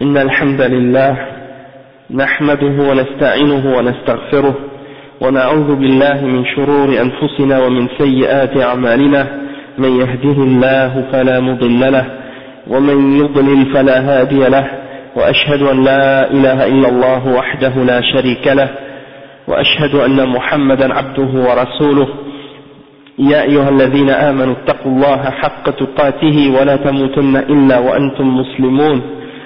إن الحمد لله نحمده ونستعينه ونستغفره ونعوذ بالله من شرور أنفسنا ومن سيئات أعمالنا من يهده الله فلا مضل له ومن يضلل فلا هادي له وأشهد أن لا إله إلا الله وحده لا شريك له وأشهد أن محمدا عبده ورسوله يا أيها الذين آمنوا اتقوا الله حق تقاته ولا تموتن إلا وأنتم مسلمون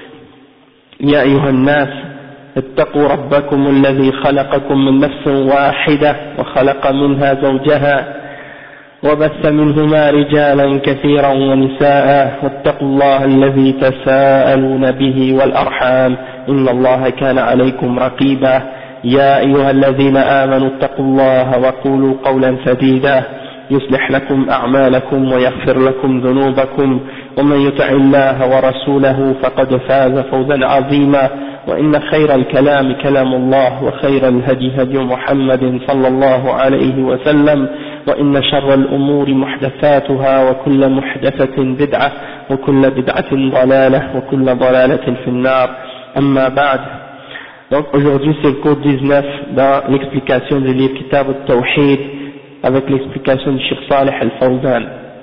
يا أيها الناس اتقوا ربكم الذي خلقكم من نفس واحدة وخلق منها زوجها وبث منهما رجالا كثيرا ونساء واتقوا الله الذي تساءلون به والأرحام إن الله كان عليكم رقيبا يا أيها الذين آمنوا اتقوا الله وقولوا قولا سديدا يصلح لكم أعمالكم ويغفر لكم ذنوبكم ومن يطع الله ورسوله فقد فاز فوزا عظيما وإن خير الكلام كلام الله وخير الهدي هدي محمد صلى الله عليه وسلم وإن شر الأمور محدثاتها وكل محدثة بدعة وكل بدعة ضلالة وكل ضلالة في النار أما بعد. Donc aujourd'hui c'est le cours 19 dans l'explication du livre Kitab al-Tawhid avec l'explication du Cheikh Salih al-Fawzan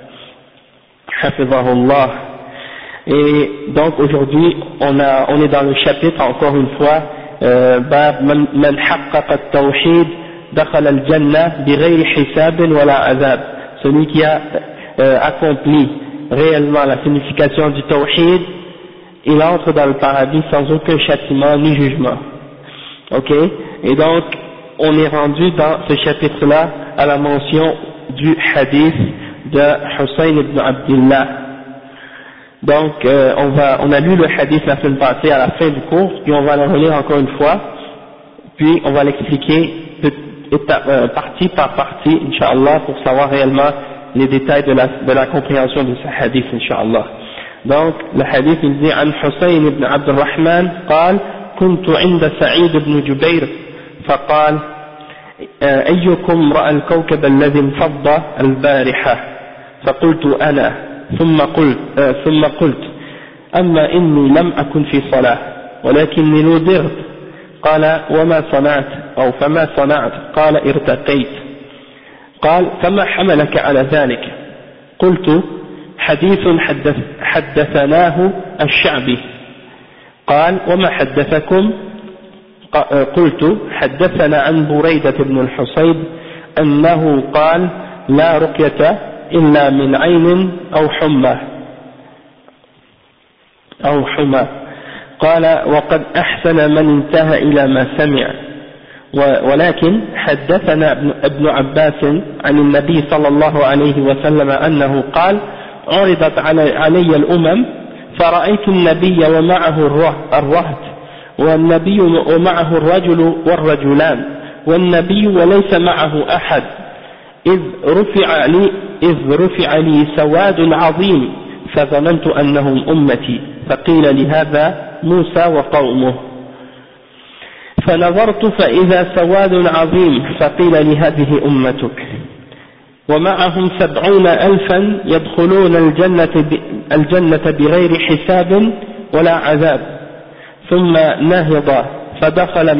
Hafizahullah. Et donc aujourd'hui on est dans le chapitre encore une fois Bab man haqqaqa at-tawhid dakhala al-jannah bighayri hisab wala azab, celui qui a accompli réellement la signification du tawhid, il entre dans le paradis sans aucun châtiment ni jugement. Ok, et donc on est rendu dans ce chapitre-là à la mention du hadith de Hussein ibn Abdullah. Donc on a lu le hadith la semaine passée à la fin du cours, puis on va le relire encore une fois, puis on va l'expliquer partie par partie, Inch'Allah, pour savoir réellement les détails de la compréhension de ce hadith, Inch'Allah. Donc le hadith il dit عن حسين بن عبد الرحمن قال كنت عند سعيد بن جبير فقال أيكم رأى الكوكب الذي انفض البارحة فقلت أنا ثم قلت أما إني لم أكن في صلاة ولكني نذرت. قال وما صنعت أو فما صنعت؟ قال ارتقيت. قال فما حملك على ذلك؟ قلت حديث حدثناه الشعبي. قال وما حدثكم؟ قلت حدثنا عن بريدة بن الحصيب أنه قال لا رقية إلا من عين أو حمى. قال وقد أحسن من انتهى إلى ما سمع. ولكن حدثنا ابن عباس عن النبي صلى الله عليه وسلم أنه قال عرضت علي الأمم فرأيت النبي ومعه الرهط والنبي ومعه الرجل والرجلان والنبي وليس معه أحد إذ رفع لي سواد عظيم فظننت أنهم أمتي فقيل لهذا موسى وقومه فنظرت فإذا سواد عظيم فقيل لهذه أمتك ومعهم 70,000 يدخلون الجنة بغير حساب ولا عذاب. ثم نهض فدخل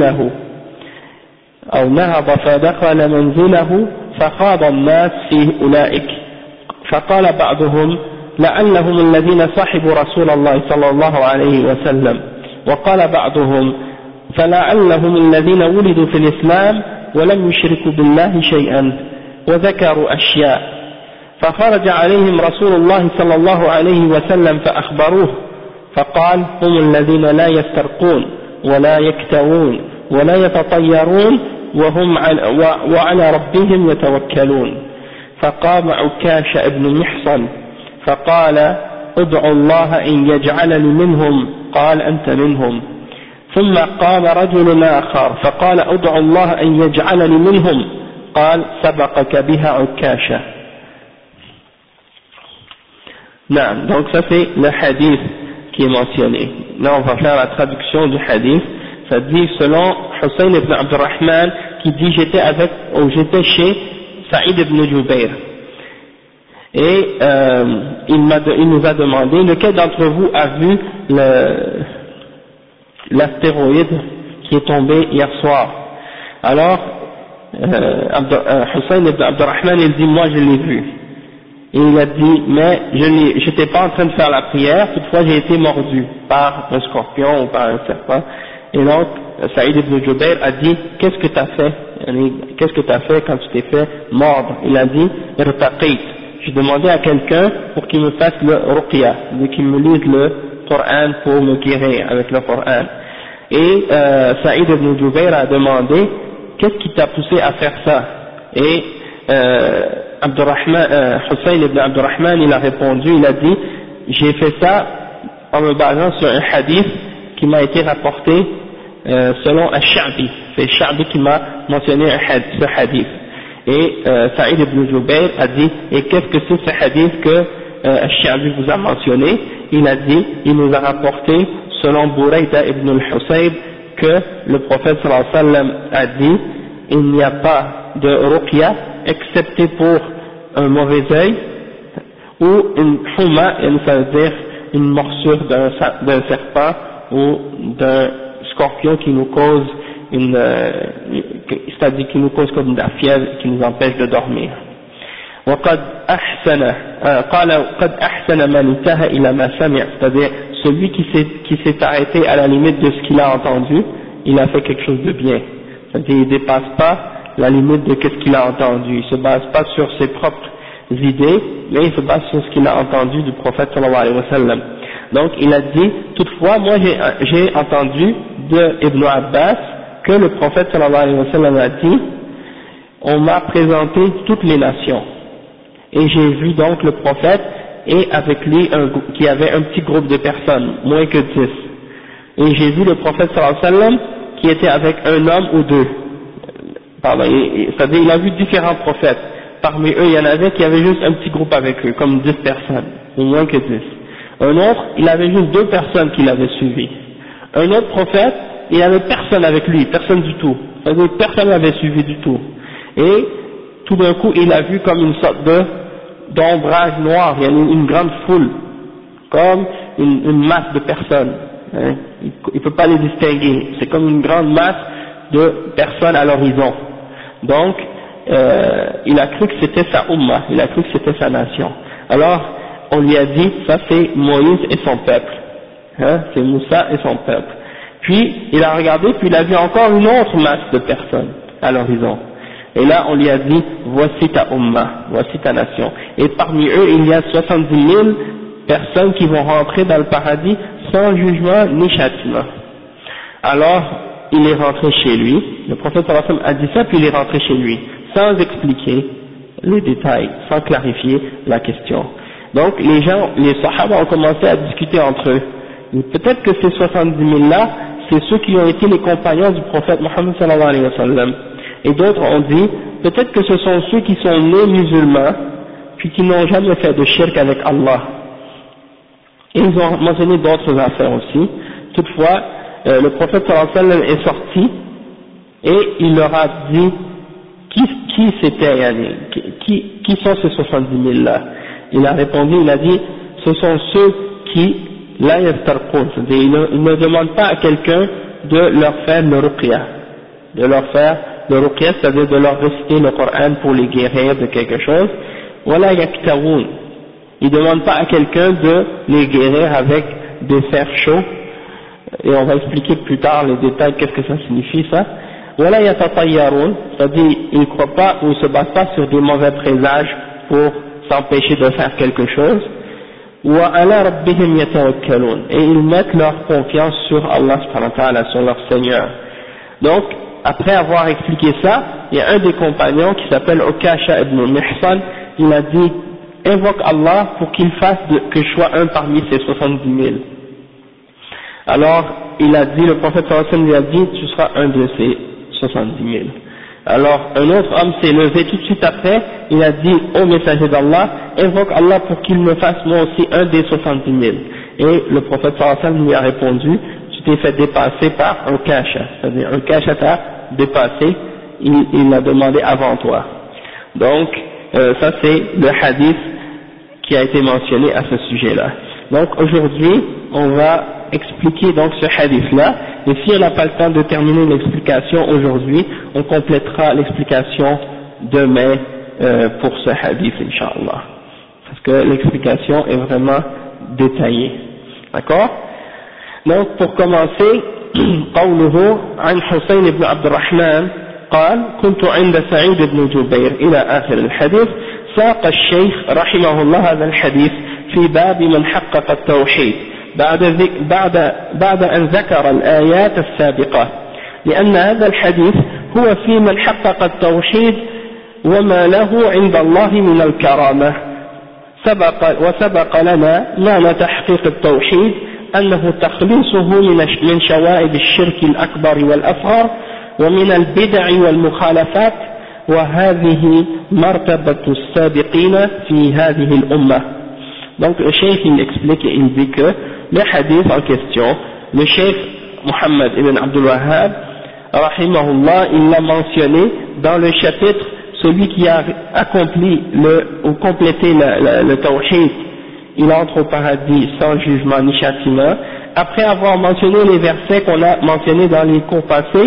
منزله فخاض الناس فيه أولئك فقال بعضهم لعلهم الذين صحبوا رسول الله صلى الله عليه وسلم وقال بعضهم فلعلهم الذين ولدوا في الإسلام ولم يشركوا بالله شيئا وذكروا أشياء فخرج عليهم رسول الله صلى الله عليه وسلم فأخبروه فقال هم الذين لا يسترقون ولا يكتوون ولا يتطيرون وعلى ربهم يتوكلون. فقام عكاش ابن محصن فقال ادعوا الله إن يجعلني منهم. قال أنت منهم. ثم قام رجل آخر فقال ادعوا الله أن يجعلني منهم. قال سبقك بها عكاشة. نعم, donc ça c'est le hadith qui est mentionné. Là on va faire la traduction du hadith. Ça dit selon Hussein ibn Abdurrahman qui dit j'étais chez Saïd ibn Jubayr et il nous a demandé lequel d'entre vous a vu l'astéroïde qui est tombé hier soir. Alors, Hussein ibn Abdurrahman, il dit, moi je l'ai vu. Et il a dit, mais je n'étais pas en train de faire la prière, toutefois j'ai été mordu par un scorpion ou par un serpent. Et donc, Saïd ibn Jubayr a dit, qu'est-ce que tu as fait? Qu'est-ce que tu as fait quand tu t'es fait mordre? Il a dit, irtaqit. J'ai demandé à quelqu'un pour qu'il me fasse le ruqya, qu'il me lise le Coran pour me guérir avec le Coran. Et Saïd ibn Jubayr a demandé, qu'est-ce qui t'a poussé à faire ça? Et Hussein ibn Abdurrahman, il a répondu, il a dit, j'ai fait ça en me basant sur un hadith qui m'a été rapporté selon Ash-Sha'bi. C'est Sha'bi qui m'a mentionné ce hadith. Et Saïd ibn Jubayr a dit, et qu'est-ce que c'est ce hadith que Ash-Sha'bi vous a mentionné? Il a dit, il nous a rapporté selon Burayda ibn al-Husayb que le prophète sallallahu alayhi wa sallam a dit, il n'y a pas de ruqya excepté pour un mauvais œil ou une huma, ça veut dire une morsure d'un serpent ou d'un scorpion qui nous cause c'est-à-dire qui nous cause comme de la fièvre qui nous empêche de dormir. وقد أحسن قال قد أحسن من انتهى إلى ما سمع, c'est-à-dire celui qui s'est arrêté à la limite de ce qu'il a entendu, il a fait quelque chose de bien. C'est-à-dire il dépasse pas la limite de ce qu'il a entendu, il se base pas sur ses propres idées, mais il se base sur ce qu'il a entendu du prophète sallallahu alayhi wa sallam. Donc il a dit, toutefois moi j'ai entendu de Ibn Abbas que le prophète sallallahu alayhi wa sallam a dit, on m'a présenté toutes les nations, et j'ai vu donc le prophète et avec lui qui avait un petit groupe de personnes, moins que 10, et j'ai vu le prophète sallallahu alayhi wa sallam qui était avec un homme ou deux, pardon, c'est-à-dire il a vu différents prophètes, parmi eux il y en avait qui avaient juste un petit groupe avec eux, comme 10 personnes, ou moins que 10, un autre il avait juste 2 personnes qui l'avaient suivi, un autre prophète il n'avait personne avec lui, personne du tout, c'est-à-dire personne n'avait suivi du tout, et tout d'un coup il a vu comme une sorte d'ombrage noir, il y a une grande foule, comme une masse de personnes, hein, il ne peut pas les distinguer, c'est comme une grande masse de personnes à l'horizon. Donc il a cru que c'était sa umma, il a cru que c'était sa nation. Alors on lui a dit, ça c'est Moïse et son peuple, hein, c'est Moussa et son peuple. Puis il a regardé, puis il a vu encore une autre masse de personnes à l'horizon. Et là on lui a dit, voici ta umma, voici ta nation. Et parmi eux il y a 70 000 personnes qui vont rentrer dans le paradis sans jugement ni châtiment. Alors il est rentré chez lui, le prophète sallallahu alayhi wa sallam a dit ça, puis il est rentré chez lui, sans expliquer les détails, sans clarifier la question. Donc les sahaba ont commencé à discuter entre eux. Peut-être que ces 70 000 là, c'est ceux qui ont été les compagnons du prophète Mohammed sallallahu alayhi wa sallam. Et d'autres ont dit, peut-être que ce sont ceux qui sont nés musulmans, puis qui n'ont jamais fait de shirk avec Allah. Et ils ont mentionné d'autres affaires aussi. Toutefois, le prophète sallallahu alayhi wa sallam est sorti, et il leur a dit, qui c'était, qui sont ces 70 000 là? Il a répondu, il a dit, ce sont ceux qui, la yastarqun, c'est-à-dire ils ne demandent pas à quelqu'un de leur faire le ruqya, c'est-à-dire de leur réciter le Coran pour les guérir de quelque chose, wala yaktawun, ils ne demandent pas à quelqu'un de les guérir avec des fers chauds, et on va expliquer plus tard les détails, qu'est-ce que ça signifie ça, wala yatatayyarun, c'est-à-dire ils ne croient pas ou ne se basent pas sur des mauvais présages pour s'empêcher de faire quelque chose, wa ala rabbihim yatawakkalun, et ils mettent leur confiance sur Allah subhanahu wa ta'ala, sur leur Seigneur. Donc après avoir expliqué ça, il y a un des compagnons qui s'appelle Ukasha ibn Mihsan, il a dit, invoque Allah pour qu'il fasse que je sois un parmi ces 70 000. Alors il a dit, le prophète sallallahu alayhi wa sallam lui a dit, tu seras un de ces 70 000. Alors un autre homme s'est levé tout de suite après, il a dit, ô messager d'Allah, invoque Allah pour qu'il me fasse moi aussi un des 70 000. Et le prophète sallallahu alayhi wa sallam lui a répondu, tu t'es fait dépasser par un kasha, c'est-à-dire un kasha t'a dépassé, il l'a demandé avant toi. Donc ça c'est le hadith qui a été mentionné à ce sujet-là. Donc aujourd'hui on va expliquer donc ce hadith-là, et si on n'a pas le temps de terminer l'explication aujourd'hui, on complétera l'explication demain pour ce hadith, Inch'Allah. Parce que l'explication est vraiment détaillée. D'accord? Donc pour commencer, قوله عن حسين بن عبد الرحمن قال كنت عند سعيد بن جبير إلى آخر الحديث. ساق الشيخ رحمه الله هذا الحديث في باب من حقق التوحيد بعد أن ذكر الآيات السابقة، لأن هذا الحديث هو في من حقق التوحيد وما له عند الله من الكرامة. وسبق لنا معنى تحقيق التوحيد أنه تخليصه من شوائب الشرك الأكبر والأصغر ومن البدع والمخالفات، وهذه مرتبة السابقين في هذه الأمة. Donc le cheikh il explique et il dit que le hadith en question, le cheikh Muhammad ibn Abdul Wahhab rahimahullah, il l'a mentionné dans le chapitre celui qui a accompli ou complété le tawhid, il entre au paradis sans jugement ni châtiment, après avoir mentionné les versets qu'on a mentionnés dans les cours passés.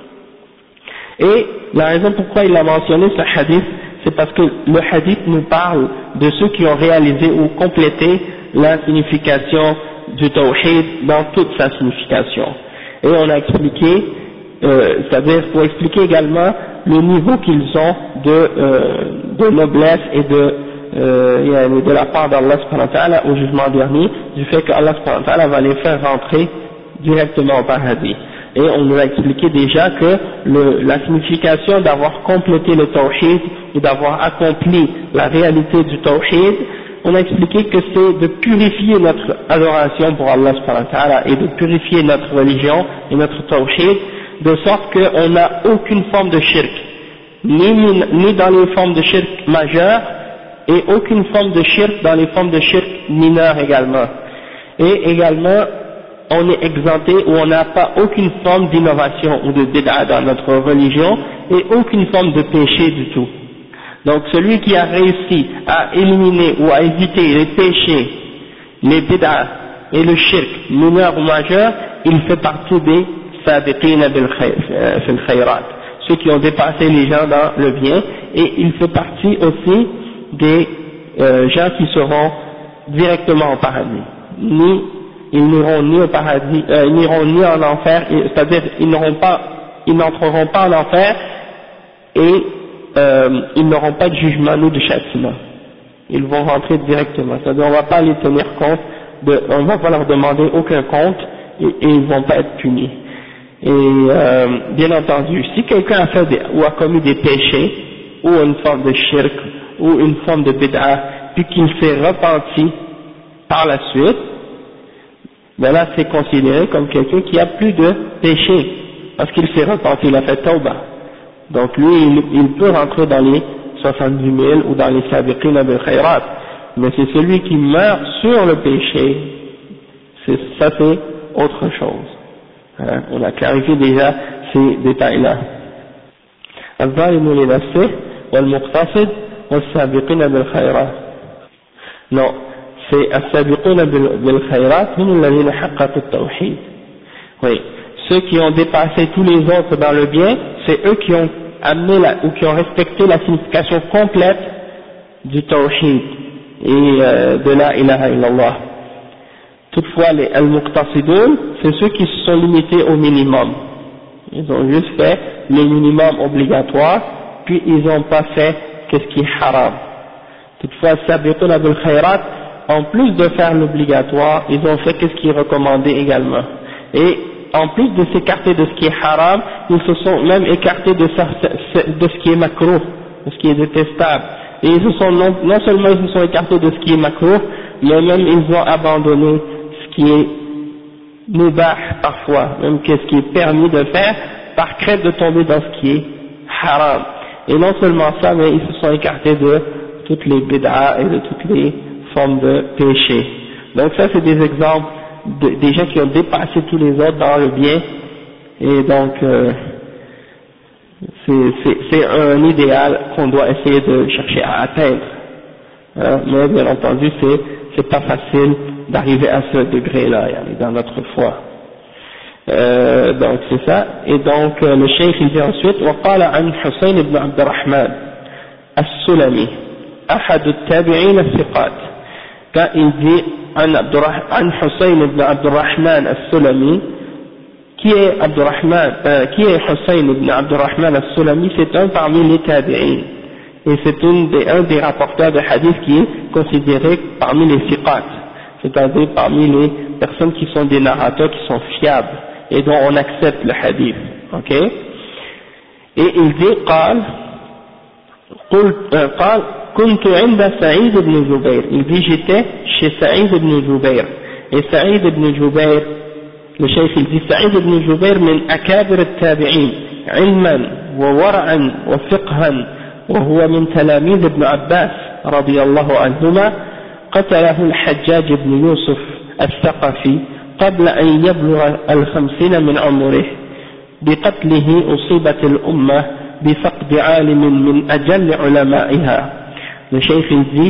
Et la raison pourquoi il a mentionné ce hadith, c'est parce que le hadith nous parle de ceux qui ont réalisé ou complété la signification du tawhid dans toute sa signification. Et on a expliqué, c'est-à-dire pour expliquer également le niveau qu'ils ont de noblesse et de la part d'Allah subhanahu wa ta'ala au jugement dernier, du fait que Allah subhanahu wa ta'ala va les faire rentrer directement au paradis. Et on nous a expliqué déjà que la signification d'avoir complété le tawhid et d'avoir accompli la réalité du tawhid, on a expliqué que c'est de purifier notre adoration pour Allah subhanahu wa ta'ala et de purifier notre religion et notre tawhid, de sorte qu'on n'a aucune forme de shirk, ni dans les formes de shirk majeures, et aucune forme de shirk dans les formes de shirk mineures également. Et également, on est exempté ou on n'a pas aucune forme d'innovation ou de bid'a dans notre religion et aucune forme de péché du tout. Donc celui qui a réussi à éliminer ou à éviter les péchés, les bid'a et le shirk mineur ou majeur, il fait partie des sabiqina fil khayrat, ceux qui ont dépassé les gens dans le bien, et il fait partie aussi des gens qui seront directement au paradis. Ils n'iront ni au paradis, ils n'iront ni en enfer, c'est-à-dire ils n'entreront pas en enfer et ils n'auront pas de jugement ni de châtiment. Ils vont rentrer directement. C'est-à-dire on ne va pas les tenir compte, on ne va pas leur demander aucun compte et ils ne vont pas être punis. Et bien entendu, si quelqu'un a fait ou a commis des péchés ou une forme de shirk ou une forme de bid'a puis qu'il s'est repenti par la suite, ben là c'est considéré comme quelqu'un qui a plus de péché parce qu'il s'est repenti, il a fait tawbah. Donc lui il peut rentrer dans les 70 000 ou dans les sabiqina bil khayrat, mais c'est celui qui meurt sur le péché, ça c'est autre chose. On a clarifié déjà ces détails-là. الظالم لنفسه والمقتصد والسابقين بالخيرات. Non, c'est السابقون بالخيرات هم الذين حققوا التوحيد. Oui, ceux qui ont dépassé tous les autres dans le bien, c'est eux qui ont amené ou qui ont respecté la signification complète du tawhid et de la ilaha illallah. Toutefois, les al-muqtasidoun, c'est ceux qui se sont limités au minimum. Ils ont juste fait le minimum obligatoire, puis ils n'ont pas fait ce qui est haram. Toutefois, sabiquna bil khayrat, en plus de faire l'obligatoire, ils ont fait ce qui est recommandé également. Et en plus de s'écarter de ce qui est haram, ils se sont même écartés de ce qui est makruh, de ce qui est détestable. Et ils se sont non seulement ils se sont écartés de ce qui est makruh, mais même ils ont abandonné ce qui est mubah parfois, même ce qui est permis de faire, par crainte de tomber dans ce qui est haram. Et non seulement ça, mais ils se sont écartés de toutes les bid'a et de toutes les formes de péché. Donc ça c'est des exemples des gens qui ont dépassé tous les autres dans le bien, et donc c'est un idéal qu'on doit essayer de chercher à atteindre. Mais bien entendu c'est pas facile d'arriver à ce degré-là, dans notre foi. Donc c'est ça. Et donc le cheikh il dit ensuite وقال عن حسين بن عبد الرحمن السلمي أحد التابعين الثقات. Quand il dit عن حسين بن عبد الرحمن السلمي, qui est Hussein ibn Abdurrahman al-Sulami? C'est un parmi les tabi'in, et c'est un des rapporteurs de hadith qui est considéré parmi les thiqat, c'est-à-dire parmi les personnes qui sont des narrateurs qui sont fiables et dont on accepte le hadith, ok? Et il dit قال كنت عند سعيد بن جبير, il dit j'étais chez Saïd ibn Jubayr, et Saïd ibn Jubayr, le cheikh il dit Saïd ibn Jubayr من أكابر التابعين علما وورعا وفقها, وهو من تلاميذ ابن عباس رضي الله عنهما, قتله الحجاج بن يوسف الثقفي قبل أن يبلغ 50 من عمره, بقتله أصيبت الأمة بفقد عالم من أجل علمائها. Le cheikh il dit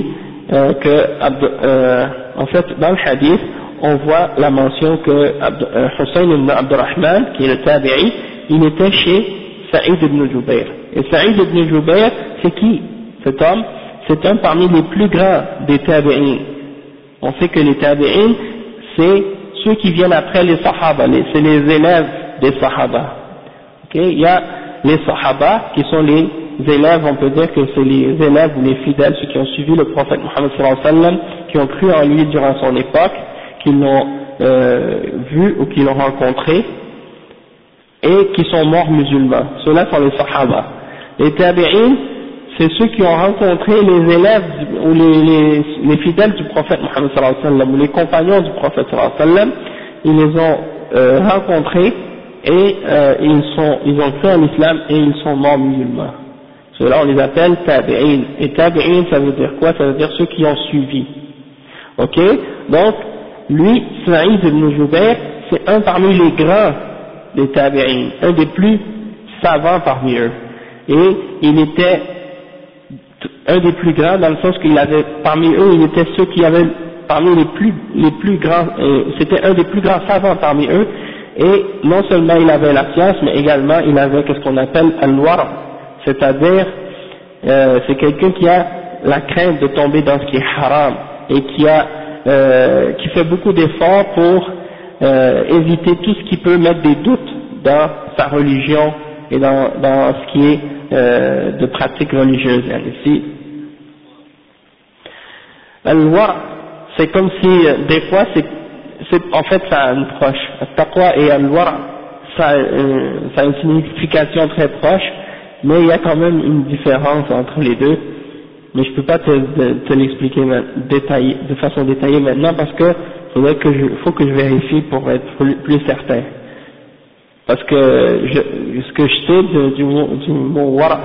en fait dans le hadith on voit la mention que Hussein ibn Abdurrahman, qui est le tabi'i, il était chez Saïd ibn Jubayr. Et Saïd ibn Jubayr, c'est qui cet homme? C'est un parmi les plus grands des tabi'in. On sait que les tabi'in, c'est ceux qui viennent après les sahaba, c'est les élèves des sahaba. Okay? Il y a les sahaba qui sont les élèves, on peut dire que c'est les élèves ou les fidèles, ceux qui ont suivi le prophète Mohammed sallallahu alayhi wa sallam, qui ont cru en lui durant son époque, qui l'ont vu ou qui l'ont rencontré, et qui sont morts musulmans. Ceux-là sont les sahaba. Les tabi'in, c'est ceux qui ont rencontré les élèves ou les fidèles du prophète Mohammed sallallahu alayhi wa sallam, ou les compagnons du prophète sallallahu alayhi wa sallam, ils les ont rencontrés et ils ont cru en l'islam et ils sont morts musulmans. Ceux-là on les appelle tabi'in. Et tabi'in ça veut dire quoi? Ça veut dire ceux qui ont suivi. Ok? Donc, lui, Saïd ibn Jubayr, c'est un parmi les grands des tabi'in, un des plus savants parmi eux. Et il était un des plus grands dans le sens qu'il avait, parmi eux, il était ceux qui avaient, parmi les plus grands, c'était un des plus grands savants parmi eux, et non seulement il avait la science, mais également il avait ce qu'on appelle al-wara, c'est-à-dire, c'est quelqu'un qui a la crainte de tomber dans ce qui est haram, et qui fait beaucoup d'efforts pour éviter tout ce qui peut mettre des doutes dans sa religion et dans ce qui est de pratique religieuse. Ici, al-wara, c'est comme si des fois en fait ça a une proche. Al-taqwa et al-wara, ça a une signification très proche, mais il y a quand même une différence entre les deux. Mais je peux pas te l'expliquer de façon détaillée maintenant parce que faut que je vérifie pour être plus certain. Parce que ce que je sais du mot wara,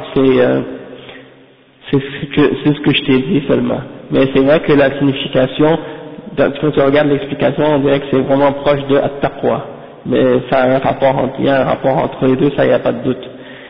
c'est ce que je t'ai dit seulement. Mais c'est vrai que la signification, quand tu regardes l'explication, on dirait que c'est vraiment proche de at-taqwa. Mais ça a il y a un rapport entre les deux, ça il n'y a pas de doute.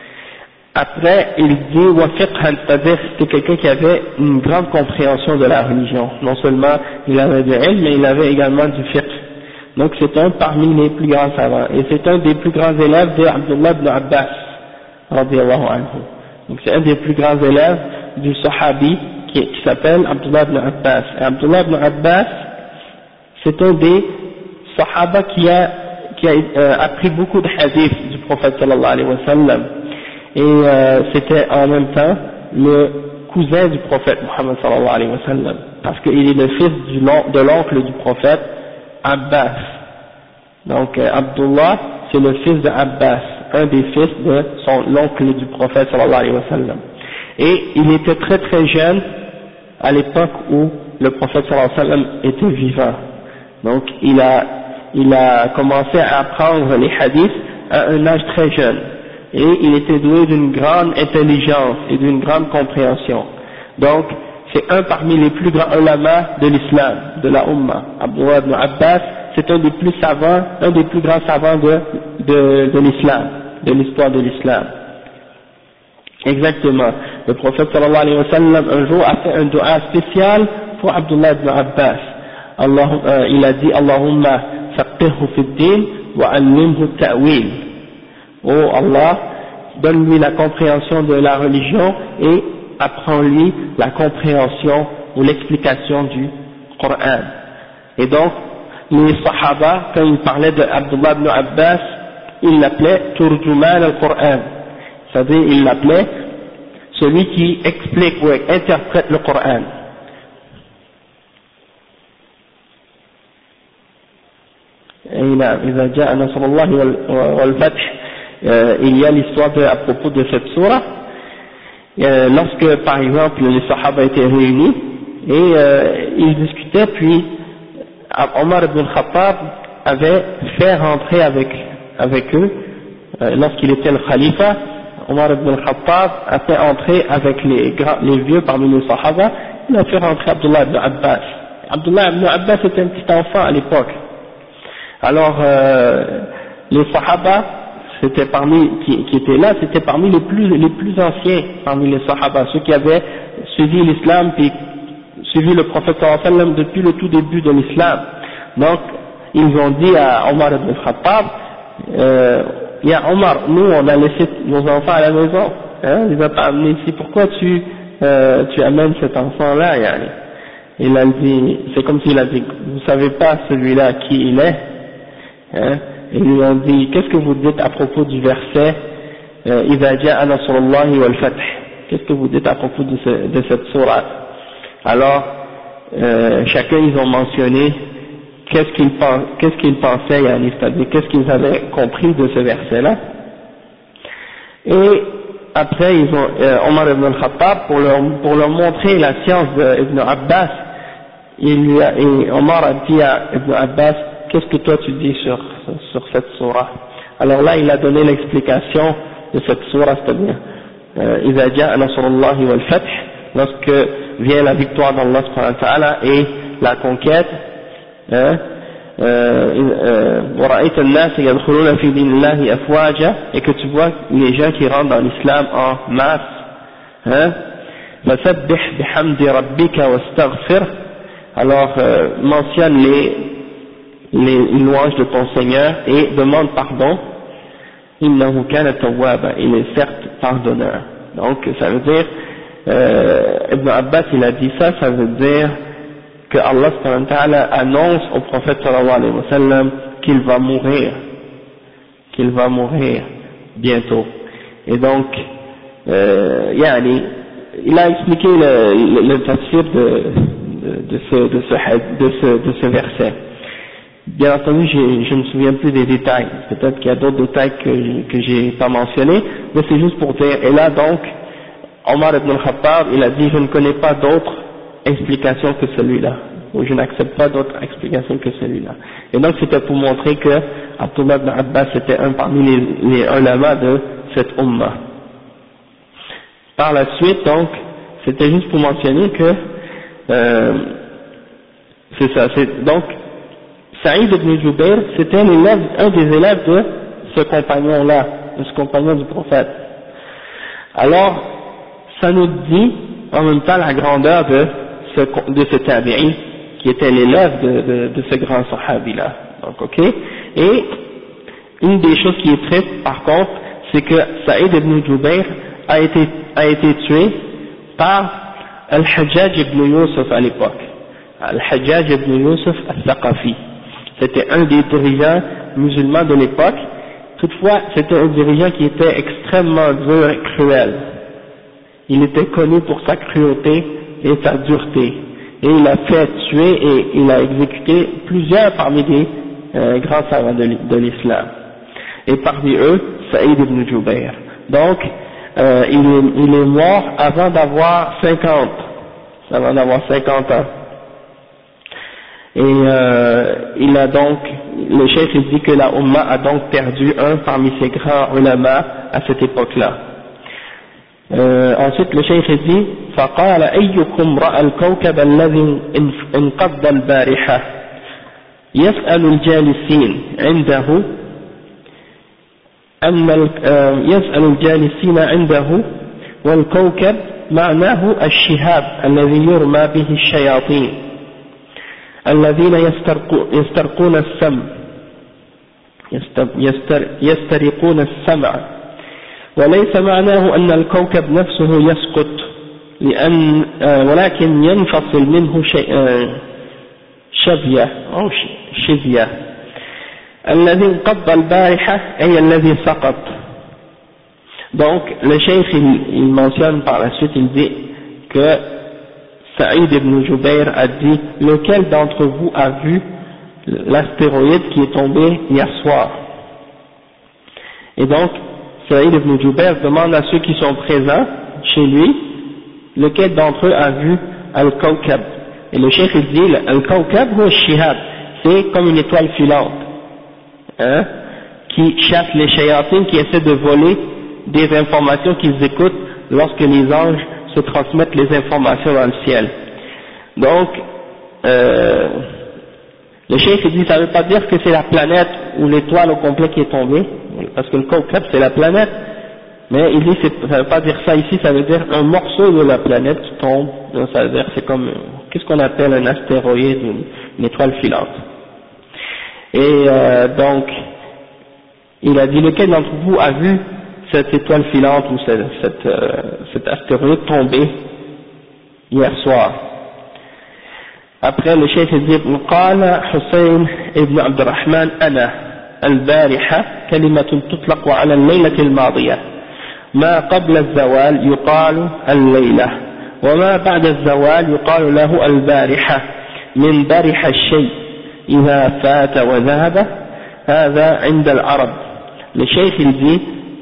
Après, il dit wafiqhan, c'est-à-dire c'était quelqu'un qui avait une grande compréhension de la religion. Non seulement il avait du ilm, mais il avait également du fiqh. Donc c'est un parmi les plus grands savants. Et c'est un des plus grands élèves de Abdullah ibn Abbas, radiyallahu anhu. Donc c'est un des plus grands élèves du sahabi qui s'appelle Abdullah ibn Abbas. Et Abdullah ibn Abbas, c'est un des sahaba qui a appris beaucoup de hadiths du prophète sallallahu alayhi wa sallam. Et c'était en même temps le cousin du prophète Muhammad sallallahu alayhi wa sallam, parce qu'il est le fils de l'oncle du prophète Abbas. Donc Abdullah, c'est le fils de Abbas, un des fils de l'oncle du prophète sallallahu alayhi wa sallam. Et il était très très jeune à l'époque où le prophète sallallahu alayhi wa sallam était vivant. Donc il a commencé à apprendre les hadiths à un âge très jeune. Et il était doué d'une grande intelligence et d'une grande compréhension. Donc, c'est un parmi les plus grands ulama de l'islam, de la Ummah. Abdullah ibn Abbas, c'est un des plus grands savants de l'islam, de l'histoire de l'islam. Exactement. Le prophète sallallahu alayhi wa sallam, un jour, a fait un dua spécial pour Abdullah ibn Abbas. il a dit Allahumma faqihhu fid din wa allimhu ta'wil. Oh Allah, donne-lui la compréhension de la religion et apprends-lui la compréhension ou l'explication du Coran. Et donc, les Sahaba, quand ils parlaient de Abdullah ibn Abbas, ils l'appelaient Turjuman al-Qur'an. C'est-à-dire, ils l'appelaient celui qui explique ou interprète le Coran. إذا جاء نصر الله والفتح, il y a l'histoire à propos de cette sourate. Lorsque par exemple les Sahaba étaient réunis et ils discutaient, puis Omar ibn Khattab avait fait rentrer avec eux, lorsqu'il était le khalifa, Omar ibn Khattab a fait entrer avec les vieux parmi les Sahaba, il a fait rentrer Abdullah ibn Abbas. Abdullah ibn Abbas était un petit enfant à l'époque. Alors les Sahaba, c'était qui étaient là, c'était parmi les plus anciens parmi les Sahaba, ceux qui avaient suivi l'islam puis suivi le prophète sallallahu alayhi wa sallam depuis le tout début de l'islam. Donc ils ont dit à Omar ibn Khattab, ya Omar, nous on a laissé nos enfants à la maison, hein, il ne va pas amener ici, pourquoi tu amènes cet enfant là, yani? Il a dit, c'est comme s'il a dit, vous savez pas celui-là qui il est, hein? Ils lui ont dit, qu'est-ce que vous dites à propos du verset إِذَا جَاءَ نَصْرُ اللَّهِ وَالْفَتْحِ, qu'est-ce que vous dites à propos de cette sourate? Alors chacun ils ont mentionné qu'est-ce qu'ils pensaient, c'est-à-dire qu'est-ce qu'ils avaient compris de ce verset-là. Et après ils ont Omar ibn al-Khattab, pour leur montrer la science d'Ibn Abbas, et Omar a dit à Ibn Abbas, qu'est-ce que toi tu dis sur cette sourate? Alors là il a donné l'explication de cette sourate, c'est-à-dire إِذَا جَاءَ نَصْرُ اللَّهِ وَالْفَتْحِ, lorsque vient la victoire d'Allah subhanahu wa ta'ala et la conquête, وَرَأَيْتَ النَّاسَ يَدْخُلُونَ فِي دِينِ اللَّهِ أَفْوَاجًا, et que tu vois les gens qui rentrent dans l'islam en masse, فَسَبِّحْ بِحَمْدِ رَبِّكَ وَاسْتَغْفِرْ, alors mentionne les louanges de ton Seigneur et demande pardon, إِنَّهُ كَانَ تَوَّابًا, il est certes pardonneur. Donc ça veut dire, Ibn Abbas il a dit ça veut dire que Allah subhanahu wa ta'ala annonce au prophète sallallahu alayhi wa sallam qu'il va mourir bientôt. Et donc il a expliqué le tafsir de ce verset. Bien entendu, je ne me souviens plus des détails, peut-être qu'il y a d'autres détails que j'ai pas mentionnés, mais c'est juste pour dire. Et là donc Omar ibn al-Khattab, il a dit, je ne connais pas d'autre explication que celui-là, ou je n'accepte pas d'autre explication que celui-là. Et donc c'était pour montrer que Abdullah ibn Abbas était un parmi les ulama de cette umma. Par la suite donc, c'était juste pour mentionner que c'est ça, donc Saïd ibn Jubayr, c'était un des élèves de ce compagnon-là, de ce compagnon du prophète. Alors ça nous dit en même temps la grandeur de ce tabi'i qui était l'élève de ce grand sahabi-là. Donc, ok. Et une des choses qui est triste par contre, c'est que Saïd ibn Jubayr a été tué par Al-Hajjaj ibn Yusuf à l'époque. Al-Hajjaj ibn Yusuf al-Thaqafi. C'était un des dirigeants musulmans de l'époque. Toutefois, c'était un dirigeant qui était extrêmement dur et cruel. Il était connu pour sa cruauté et sa dureté. Et il a fait tuer et il a exécuté plusieurs parmi des grands savants de l'islam. Et parmi eux, Saïd ibn Jubayr. Donc, il est mort avant d'avoir 50 ans. Et il a donc, le cheikh dit que la Ummah a donc perdu un parmi ses grands ulama à cette époque-là. Ensuite le cheikh dit فقال أيكم رأى الكوكب الذي انقض البارحة يسأل الجالسين عنده والكوكب معناه الشهاب الذي يرمى به الشياطين الذين يسترقون السمع وليس معناه أن الكوكب نفسه يسقط ولكن ينفصل منه شذية أو شذية الذي انقض البارحة أي الذي سقط. Donc le cheikh il mentionne par la suite, il dit que Saïd ibn Jubayr a dit lequel d'entre vous a vu l'astéroïde qui est tombé hier soir. Et donc Saïd ibn Jubayr demande à ceux qui sont présents chez lui lequel d'entre eux a vu Al-Kawkab. Et le cheikh il dit Al-Kawkab ou Shihab, c'est comme une étoile filante, hein, qui chasse les shayatines qui essaient de voler des informations qu'ils écoutent lorsque les anges se transmettent les informations dans le ciel. Donc le cheikh dit ça ne veut pas dire que c'est la planète ou l'étoile au complet qui est tombée, parce que le Kawkab c'est la planète, mais il dit ça ne veut pas dire ça ici, ça veut dire un morceau de la planète qui tombe. Donc ça veut dire c'est comme qu'est-ce qu'on appelle un astéroïde, une étoile filante. Et donc il a dit lequel d'entre vous a vu cette étoile filante ou cet astéroïde tombé hier soir. Après le cheikh dit قال حسين ابن عبد الرحمن أنا البارحة كلمة تطلق على الليلة الماضية ما قبل الزوال يقال الليلة وما بعد الزوال يقال له البارحة من برح الشيء إذا فات وذهب هذا عند العرب. Le cheikh il dit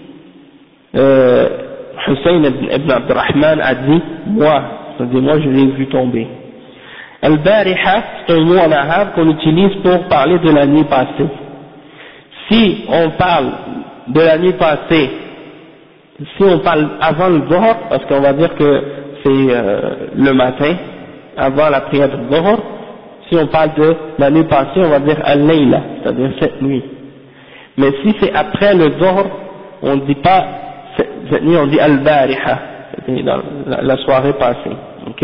Hussein ibn Abd al-Rahman a dit moi je l'ai vu tomber. Al-Bariha c'est un mot en arabe qu'on utilise pour parler de la nuit passée. Si on parle de la nuit passée, si on parle avant le Dhuhr, parce qu'on va dire que c'est le matin avant la prière du Dhuhr, si on parle de la nuit passée on va dire Al-Layla, c'est-à-dire cette nuit. Mais si c'est après le Dhuhr, on ne dit pas cette nuit, on dit Al-Bariha, c'est dans la soirée passée, ok?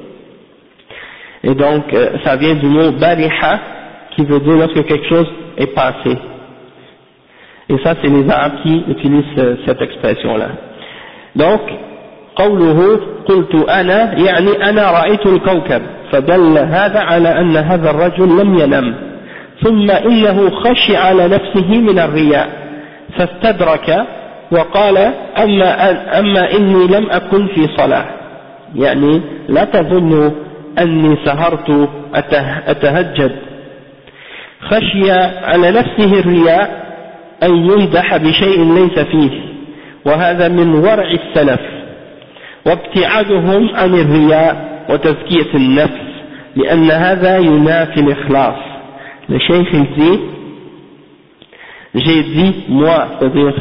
Et donc ça vient du mot Bariha qui veut dire lorsque quelque chose est passé. Et ça c'est les Arabes qui utilisent cette expression là. Donc قوله قلت أنا يعني أنا رأيت الكوكب فدل هذا على أن هذا الرجل لم ينم ثم إنه خشي على نفسه من الرياء فاستدرك وقال أما إني لم أكن في صلاة يعني لا تظن أني سهرت أتهجد خشي على نفسه الرياء أن يمدح بشيء ليس فيه وهذا من ورع السلف وابتعادهم عن الرياء وتزكية النفس لأن هذا ينافي الإخلاص. Le cheikh dit j'ai dit moi, c'est-à-dire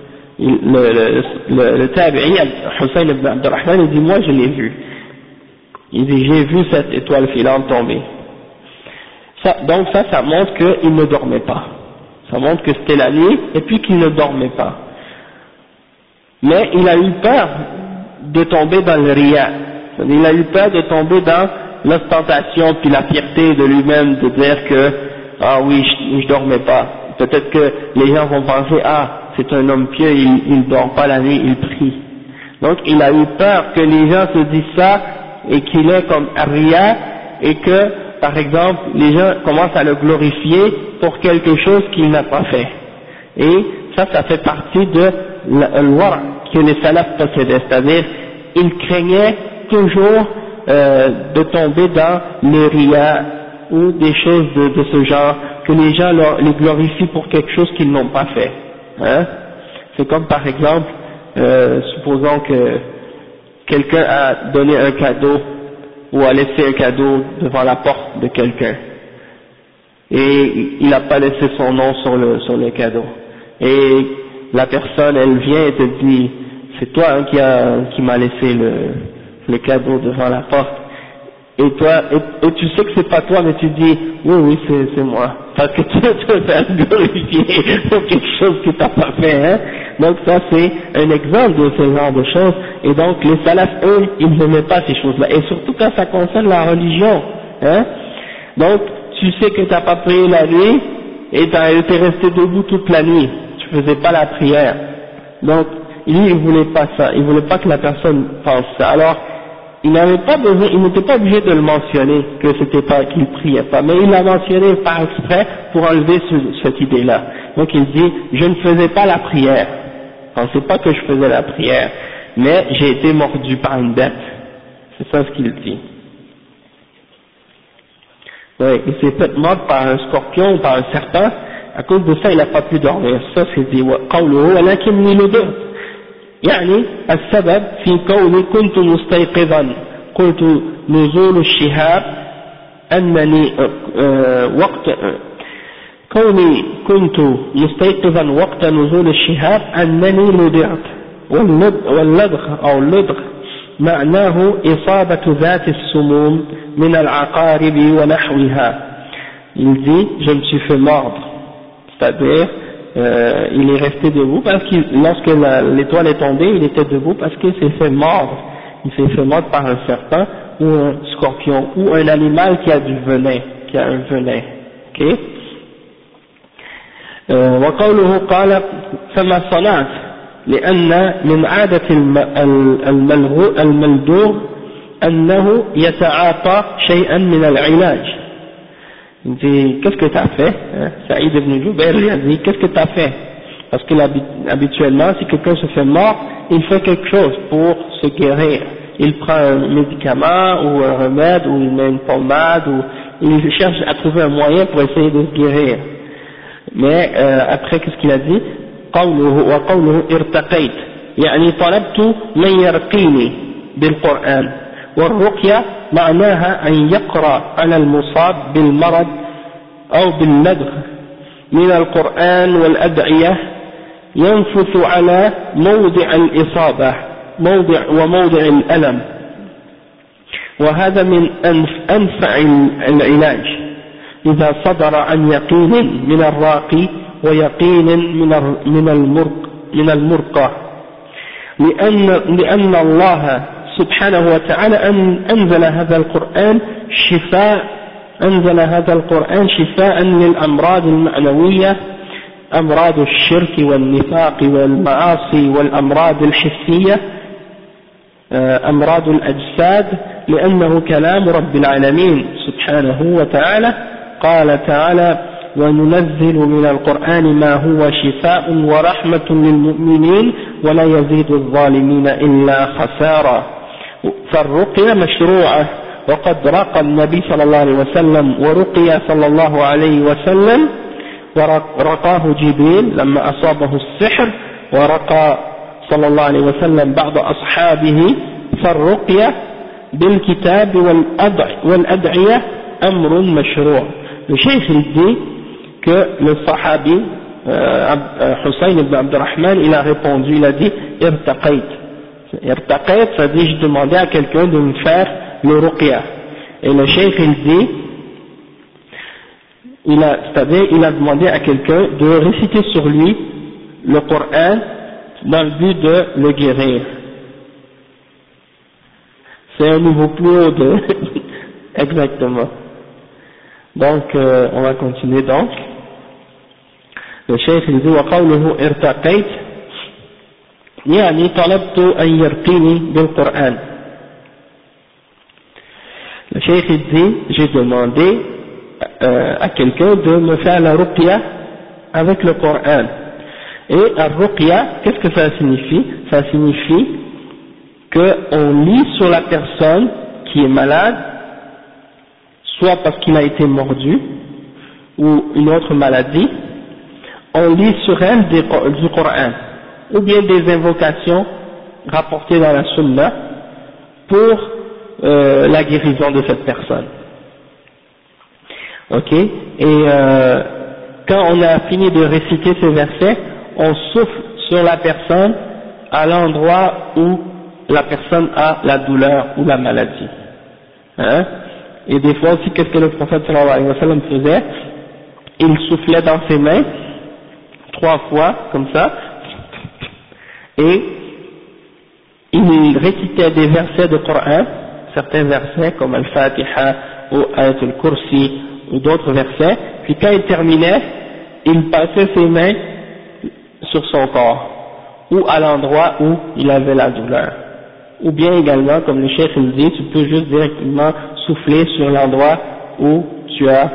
le tabi'i Hussein ibn Abd al-Rahman il dit moi je l'ai vu, il dit j'ai vu cette étoile filante tomber. Donc ça montre qu'il ne dormait pas, ça montre que c'était la nuit et puis qu'il ne dormait pas, mais il a eu peur de tomber dans le riya, il a eu peur de tomber dans l'ostentation puis la fierté de lui-même, de dire que ah oui je dormais pas. Peut-être que les gens vont penser ah c'est un homme pieux, il dort pas la nuit, il prie. Donc il a eu peur que les gens se disent ça et qu'il est comme riya et que par exemple les gens commencent à le glorifier pour quelque chose qu'il n'a pas fait. Et ça fait partie de l'wara que les salafs possédaient, c'est-à-dire ils craignaient toujours de tomber dans le riya ou des choses de ce genre, que les gens les glorifient pour quelque chose qu'ils n'ont pas fait, hein? C'est comme par exemple supposons que quelqu'un a donné un cadeau ou a laissé un cadeau devant la porte de quelqu'un et il n'a pas laissé son nom sur le cadeau, et la personne elle vient et te dit c'est toi qui m'a laissé le cadeau devant la porte, et toi et tu sais que c'est pas toi, mais tu dis oui c'est moi, parce que tu veux te faire glorifier pour quelque chose que tu n'as pas fait, hein. Donc ça c'est un exemple de ce genre de choses, et donc les salafs eux ils n'aimaient pas ces choses là, et surtout quand ça concerne la religion, hein. Donc, tu sais que tu n'as pas prié la nuit et tu es resté debout toute la nuit, tu faisais pas la prière. Donc, lui, il voulait pas ça, il voulait pas que la personne pense ça. Alors, il n'avait pas besoin, il n'était pas obligé de le mentionner, que c'était pas qu'il priait pas, mais il l'a mentionné par exprès pour enlever cette idée-là. Donc il dit, je ne faisais pas la prière. Je ne pensais pas que je faisais la prière, mais j'ai été mordu par une bête. C'est ça ce qu'il dit. Oui, il s'est fait mordre par un scorpion ou par un serpent, à cause de ça il n'a pas pu dormir. Ça c'est dit, قوله ولكني لدغت. يعني السبب في كوني كنت مستيقظا قلت نزول الشهاب أنني كوني كنت مستيقظا وقت نزول الشهاب أنني لدغت واللدغ أو اللدغ معناه إصابة ذات السموم من العقارب ونحوها. Il dit je me suis fait mordre, c'est-à-dire il est resté debout parce que lorsque l'étoile est tombée, il était debout parce qu'il s'est fait mordre. Il s'est fait mordre par un serpent ou un scorpion ou un animal qui a du venin, qui a un venin. Ok? وقوله قال فما صنعت لأن من عادة الملدوغ أنه يتعاطى شيئا من العلاج. Il dit, qu'est-ce que tu as fait? Saïd ibn Jubayr lui a dit, qu'est-ce que tu as fait? Parce que habituellement, si quelqu'un se fait mort, il fait quelque chose pour se guérir. Il prend un médicament ou un remède, ou il met une pommade, ou il cherche à trouver un moyen pour essayer de se guérir. Mais après, qu'est-ce qu'il a dit? وقوله ارتقيت يعني طلبت من يرقيني بالقرآن والرقية معناها أن يقرأ على المصاب بالمرض أو باللدغ من القرآن والأدعية ينفث على موضع الإصابة وموضع الألم، وهذا من أنفع العلاج إذا صدر عن يقين من الراقي ويقين من المرقى، لأن الله سبحانه وتعالى أنزل هذا القرآن شفاء للأمراض المعنوية، أمراض الشرك والنفاق والمعاصي والأمراض الحسية، أمراض الأجساد، لأنه كلام رب العالمين سبحانه وتعالى. قال تعالى وننزل من القرآن ما هو شفاء ورحمة للمؤمنين ولا يزيد الظالمين إلا خسارا. فالرقية مشروعة، وقد رقى النبي صلى الله عليه وسلم ورقي صلى الله عليه وسلم، ورقاه جبريل لما أصابه السحر، ورقى صلى الله عليه وسلم بعض أصحابه. فالرقية بالكتاب والأدعية أمر مشروع. Le cheikh il dit que le sahabi Hussein ibn Abdurrahman il a répondu, il a dit irtaqayt, ça dit je demandais à quelqu'un de me faire le ruqya. Et le cheikh il dit c'est-à-dire il a demandé à quelqu'un de réciter sur lui le Coran dans le but de le guérir. C'est un niveau plus haut de exactement. Donc on va continuer donc. Le cheikh il dit وقوله ارتقيت يعني طلبت أن يرقيني بالقرآن. Le cheikh il dit j'ai demandé à quelqu'un de me faire la ruqya avec le Coran. Et la ruqya, qu'est-ce que ça signifie? Ça signifie qu'on lit sur la personne qui est malade, soit parce qu'il a été mordu ou une autre maladie, on lit sur elle du Coran ou bien des invocations rapportées dans la Sunna pour la guérison de cette personne. Ok? Et quand on a fini de réciter ces versets, on souffle sur la personne à l'endroit où la personne a la douleur ou la maladie. Hein? Et des fois aussi, qu'est-ce que le prophète sallallahu alayhi wa sallam faisait? Il soufflait dans ses mains 3 fois, comme ça, et il récitait des versets de Coran, certains versets comme Al-Fatiha ou Ayatul Kursi ou d'autres versets, puis quand il terminait, il passait ses mains sur son corps, ou à l'endroit où il avait la douleur. Ou bien également, comme le cheikh il dit, tu peux juste directement souffler sur l'endroit où tu as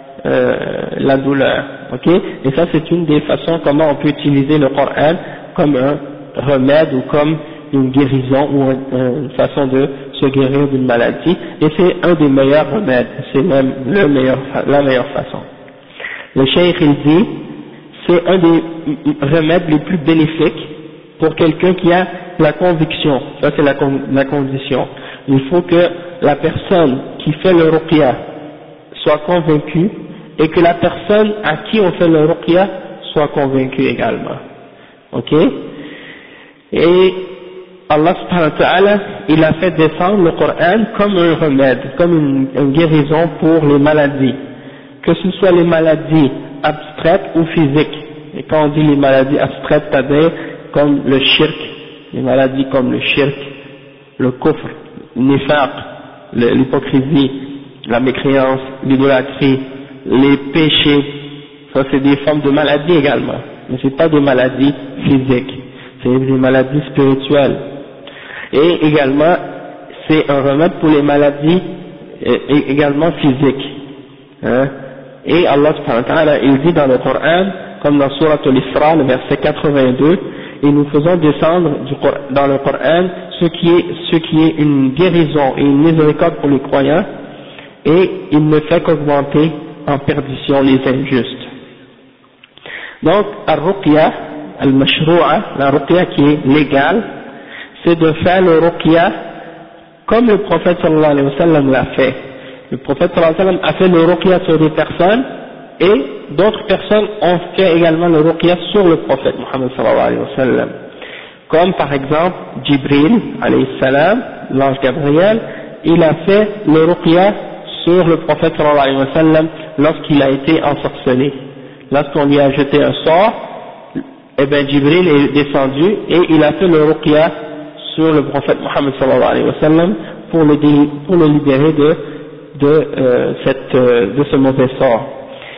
la douleur. Ok? Et ça c'est une des façons comment on peut utiliser le Coran comme un remède ou comme une guérison ou une façon de se guérir d'une maladie. Et c'est un des meilleurs remèdes, c'est même la meilleure façon. Le cheikh il dit, c'est un des remèdes les plus bénéfiques pour quelqu'un qui a la conviction. Ça c'est la condition. Il faut que la personne qui fait le ruqya soit convaincue et que la personne à qui on fait le ruqya soit convaincue également. Ok? Et Allah subhanahu wa ta'ala, il a fait descendre le Coran comme un remède, comme une guérison pour les maladies, que ce soit les maladies abstraites ou physiques. Et quand on dit les maladies abstraites, c'est-à-dire comme le shirk, les maladies comme le shirk, le kufr, le nifaq, l'hypocrisie, la mécréance, l'idolâtrie, les péchés, ça c'est des formes de maladies également, mais c'est pas des maladies physiques, c'est des maladies spirituelles. Et également, c'est un remède pour les maladies également physiques. Hein? Et Allah subhanahu wa ta'ala, il dit dans le Coran, comme dans Surat Al-Isra, le verset 82, et nous faisons descendre dans le Coran ce qui est une guérison et une miséricorde pour les croyants, et il ne fait qu'augmenter en perdition les injustes. Donc, al-ruqya, al-mashru'a, la ruqya qui est légale, c'est de faire le ruqya comme le prophète sallallahu alayhi wa sallam l'a fait. Le prophète sallallahu alayhi wa sallam a fait le ruqya sur des personnes, et d'autres personnes ont fait également le ruqya sur le prophète Muhammad sallallahu alayhi wa sallam. Comme par exemple Jibril alayhi salam, l'ange Gabriel, il a fait le ruqya sur le prophète sallallahu alayhi wa sallam lorsqu'il a été ensorcelé. Lorsqu'on lui a jeté un sort, eh bien Jibril est descendu et il a fait le ruqya sur le prophète Muhammad sallallahu alayhi wa sallam pour le libérer de ce mauvais sort.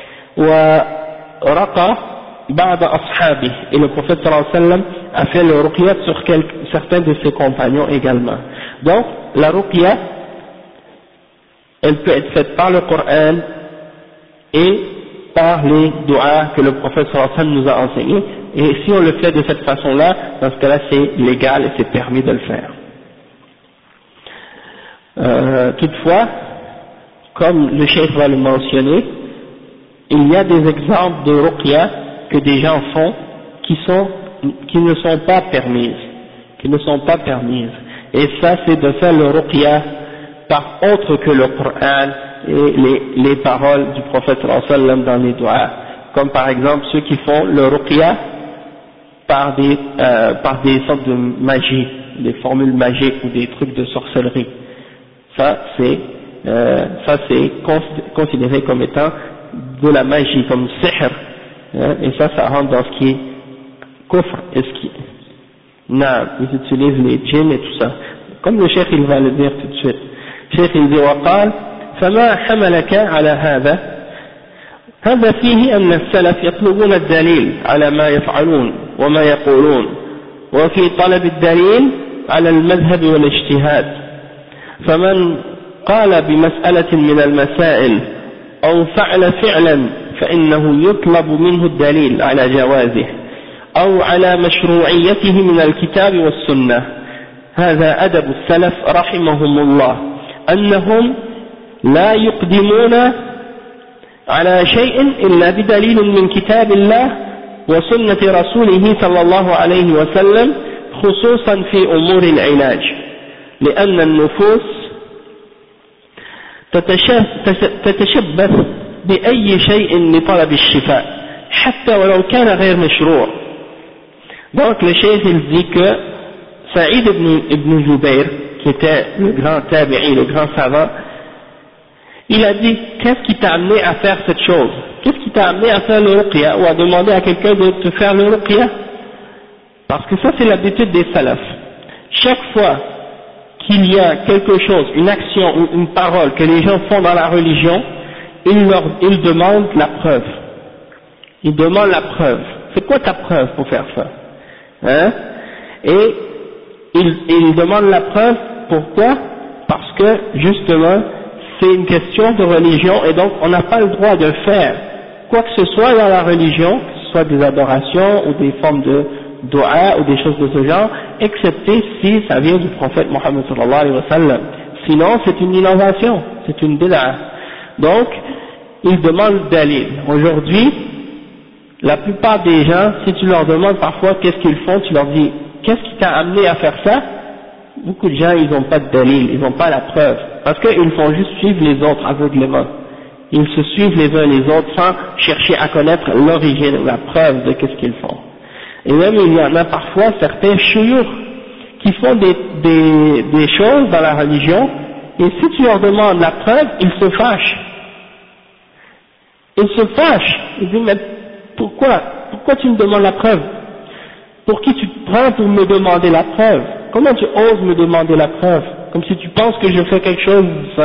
ورقى بعض أصحابه, et le prophète sallallahu alayhi wa sallam a fait le ruqya sur certains de ses compagnons également. Donc la ruqya, elle peut être faite par le Coran et par les du'as que le prophète sallallahu alayhi wa sallam nous a enseignés, et si on le fait de cette façon-là, dans ce cas-là c'est légal et c'est permis de le faire. Toutefois, comme le cheikh va le mentionner, il y a des exemples de ruqya que des gens font qui ne sont pas permises. Et ça c'est de faire le ruqya par autre que le Coran et les paroles du prophète sallallahu alayhi wa sallam dans les du'as. Comme par exemple ceux qui font le ruqya par des sortes de magie, des formules magiques ou des trucs de sorcellerie. Ça c'est considéré comme étant de la magie, comme sihr, hein, et ça rentre dans ce qui est kufr, et ce qui ils utilisent les djinns et tout ça, comme le cheikh il va le dire tout de suite. Le cheikh il dit وقال فما حملك على هذا فيه أن السلف يطلبون الدليل على ما يفعلون وما يقولون، وفي طلب الدليل على المذهب والاجتهاد، فمن قال بمسألة من المسائل أو فعل فعلا فإنه يطلب منه الدليل على جوازه أو على مشروعيته من الكتاب والسنة. هذا أدب السلف رحمهم الله، أنهم لا يقدمون على شيء إلا بدليل من كتاب الله وسنة رسوله صلى الله عليه وسلم، خصوصا في أمور العلاج، لأن النفوس تتشبث بأي شيء لطلب الشفاء حتى ولو كان غير مشروع. Donc le cheikh il dit que Saïd ibn Jubayr, qui était le grand tabi'i, le grand savant, il a dit qu'est-ce qui t'a amené à faire cette chose, qu'est-ce qui t'a amené à faire le ruqya ou à demander à quelqu'un de te faire le ruqya? Parce que ça c'est l'habitude des salafs. Chaque fois qu'il y a quelque chose, une action ou une parole que les gens font dans la religion, ils demandent la preuve. Ils demandent la preuve. C'est quoi ta preuve pour faire ça? Hein? Et ils demandent la preuve, pourquoi? Parce que, justement, c'est une question de religion, et donc on n'a pas le droit de faire quoi que ce soit dans la religion, que ce soit des adorations ou des formes de dua ou des choses de ce genre, excepté si ça vient du prophète Mohammed sallallahu alayhi wa sallam. Sinon, c'est une innovation, c'est une bid'a. Donc, ils demandent dalil. Aujourd'hui, la plupart des gens, si tu leur demandes parfois qu'est-ce qu'ils font, tu leur dis, qu'est-ce qui t'a amené à faire ça? Beaucoup de gens, ils n'ont pas de dalil, ils n'ont pas la preuve, parce qu'ils font juste suivre les autres aveuglément. Ils se suivent les uns les autres sans chercher à connaître l'origine, la preuve de qu'est-ce qu'ils font. Et même il y en a parfois certains chouyours qui font des choses dans la religion, et si tu leur demandes la preuve, ils se fâchent. Ils se fâchent. Ils disent, mais pourquoi tu me demandes la preuve? Pour qui tu te prends pour me demander la preuve? Comment tu oses me demander la preuve? Comme si tu penses que je fais quelque chose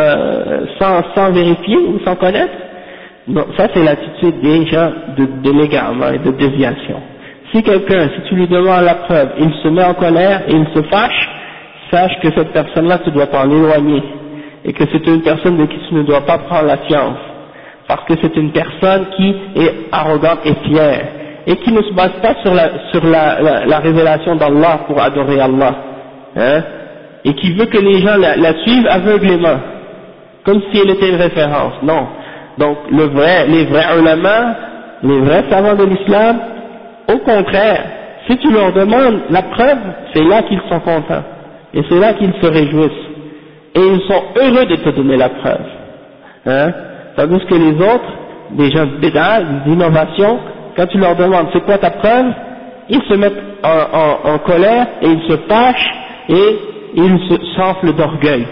sans vérifier ou sans connaître? Non, ça c'est l'attitude des gens de l'égarement et de déviation. Si tu lui demandes la preuve, il se met en colère et il se fâche, sache que cette personne-là, tu dois t'en éloigner, et que c'est une personne de qui tu ne dois pas prendre la science, parce que c'est une personne qui est arrogante et fière, et qui ne se base pas sur la révélation d'Allah pour adorer Allah, hein, et qui veut que les gens la suivent aveuglément, comme si elle était une référence. Non. Donc les vrais ulama, les vrais savants de l'islam, au contraire, si tu leur demandes la preuve, c'est là qu'ils sont contents, et c'est là qu'ils se réjouissent, et ils sont heureux de te donner la preuve, hein. Tandis que les autres, des gens de bid'a, d'innovation, quand tu leur demandes c'est quoi ta preuve, ils se mettent en colère, et ils se fâchent, et ils s'enflent d'orgueil.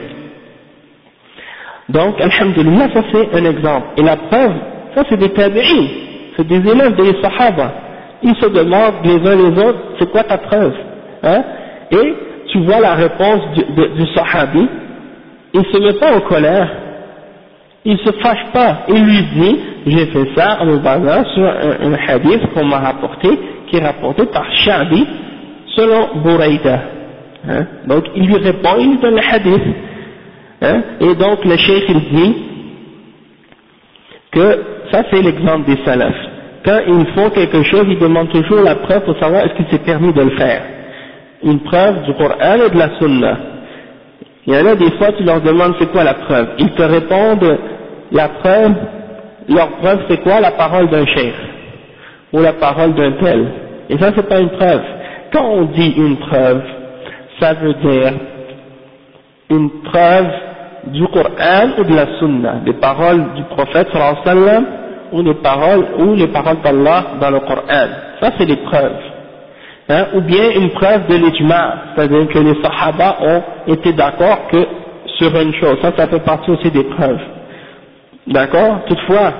Donc, alhamdulillah, ça c'est un exemple. Et la preuve, ça c'est des tabi'in, c'est des élèves des sahaba. Ils se demandent les uns les autres, c'est quoi ta preuve, hein? Et tu vois la réponse du sahabi, il se met pas en colère, il se fâche pas, il lui dit, j'ai fait ça en me basant sur un hadith qu'on m'a rapporté, qui est rapporté par Sha'bi, selon Buraïda, hein? Donc il lui répond, il lui donne le hadith, hein? Et donc le cheikh il dit que ça c'est l'exemple des salafs. Quand ils font quelque chose, ils demandent toujours la preuve pour savoir est-ce qu'il s'est permis de le faire. Une preuve du Coran et de la Sunna. Il y en a des fois, tu leur demandes c'est quoi la preuve. Ils te répondent la preuve, leur preuve c'est quoi? La parole d'un cheikh. Ou la parole d'un tel. Et ça c'est pas une preuve. Quand on dit une preuve, ça veut dire une preuve du Coran ou de la Sunna, des paroles du prophète sallallahu alayhi wa sallam, ou les paroles d'Allah dans le Coran. Ça c'est des preuves. Hein? Ou bien une preuve de l'ijma', c'est-à-dire que les sahaba ont été d'accord que sur une chose. Ça fait partie aussi des preuves. D'accord? Toutefois,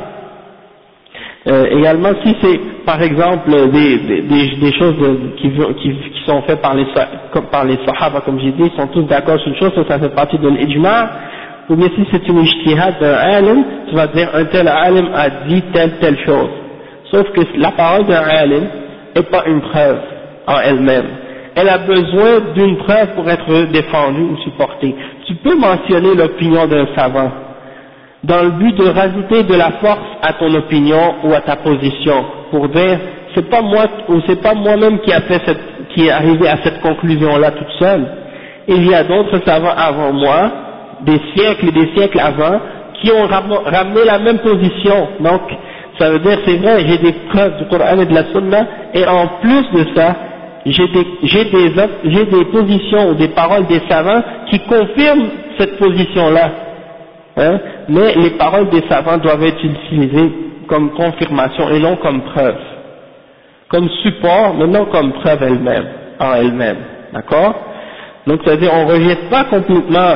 également si c'est par exemple des choses qui sont faites par les sahaba, comme j'ai dit, ils sont tous d'accord sur une chose, ça fait partie de l'ijma'. Ou bien si c'est une ijtihad d'un alim, tu vas dire un tel alim a dit telle chose. Sauf que la parole d'un alim n'est pas une preuve en elle-même. Elle a besoin d'une preuve pour être défendue ou supportée. Tu peux mentionner l'opinion d'un savant dans le but de rajouter de la force à ton opinion ou à ta position, pour dire c'est pas moi ou c'est pas moi-même qui est arrivé à cette conclusion-là toute seule. Il y a d'autres savants avant moi, des siècles et des siècles avant, qui ont ramené la même position. Donc, ça veut dire, c'est vrai, j'ai des preuves du Coran et de la Sunna, et en plus de ça, j'ai des positions ou des paroles des savants qui confirment cette position-là. Hein? Mais les paroles des savants doivent être utilisées comme confirmation et non comme preuve. Comme support, mais non comme preuve en elle-même. D'accord? Donc, c'est-à-dire, on ne rejette pas complètement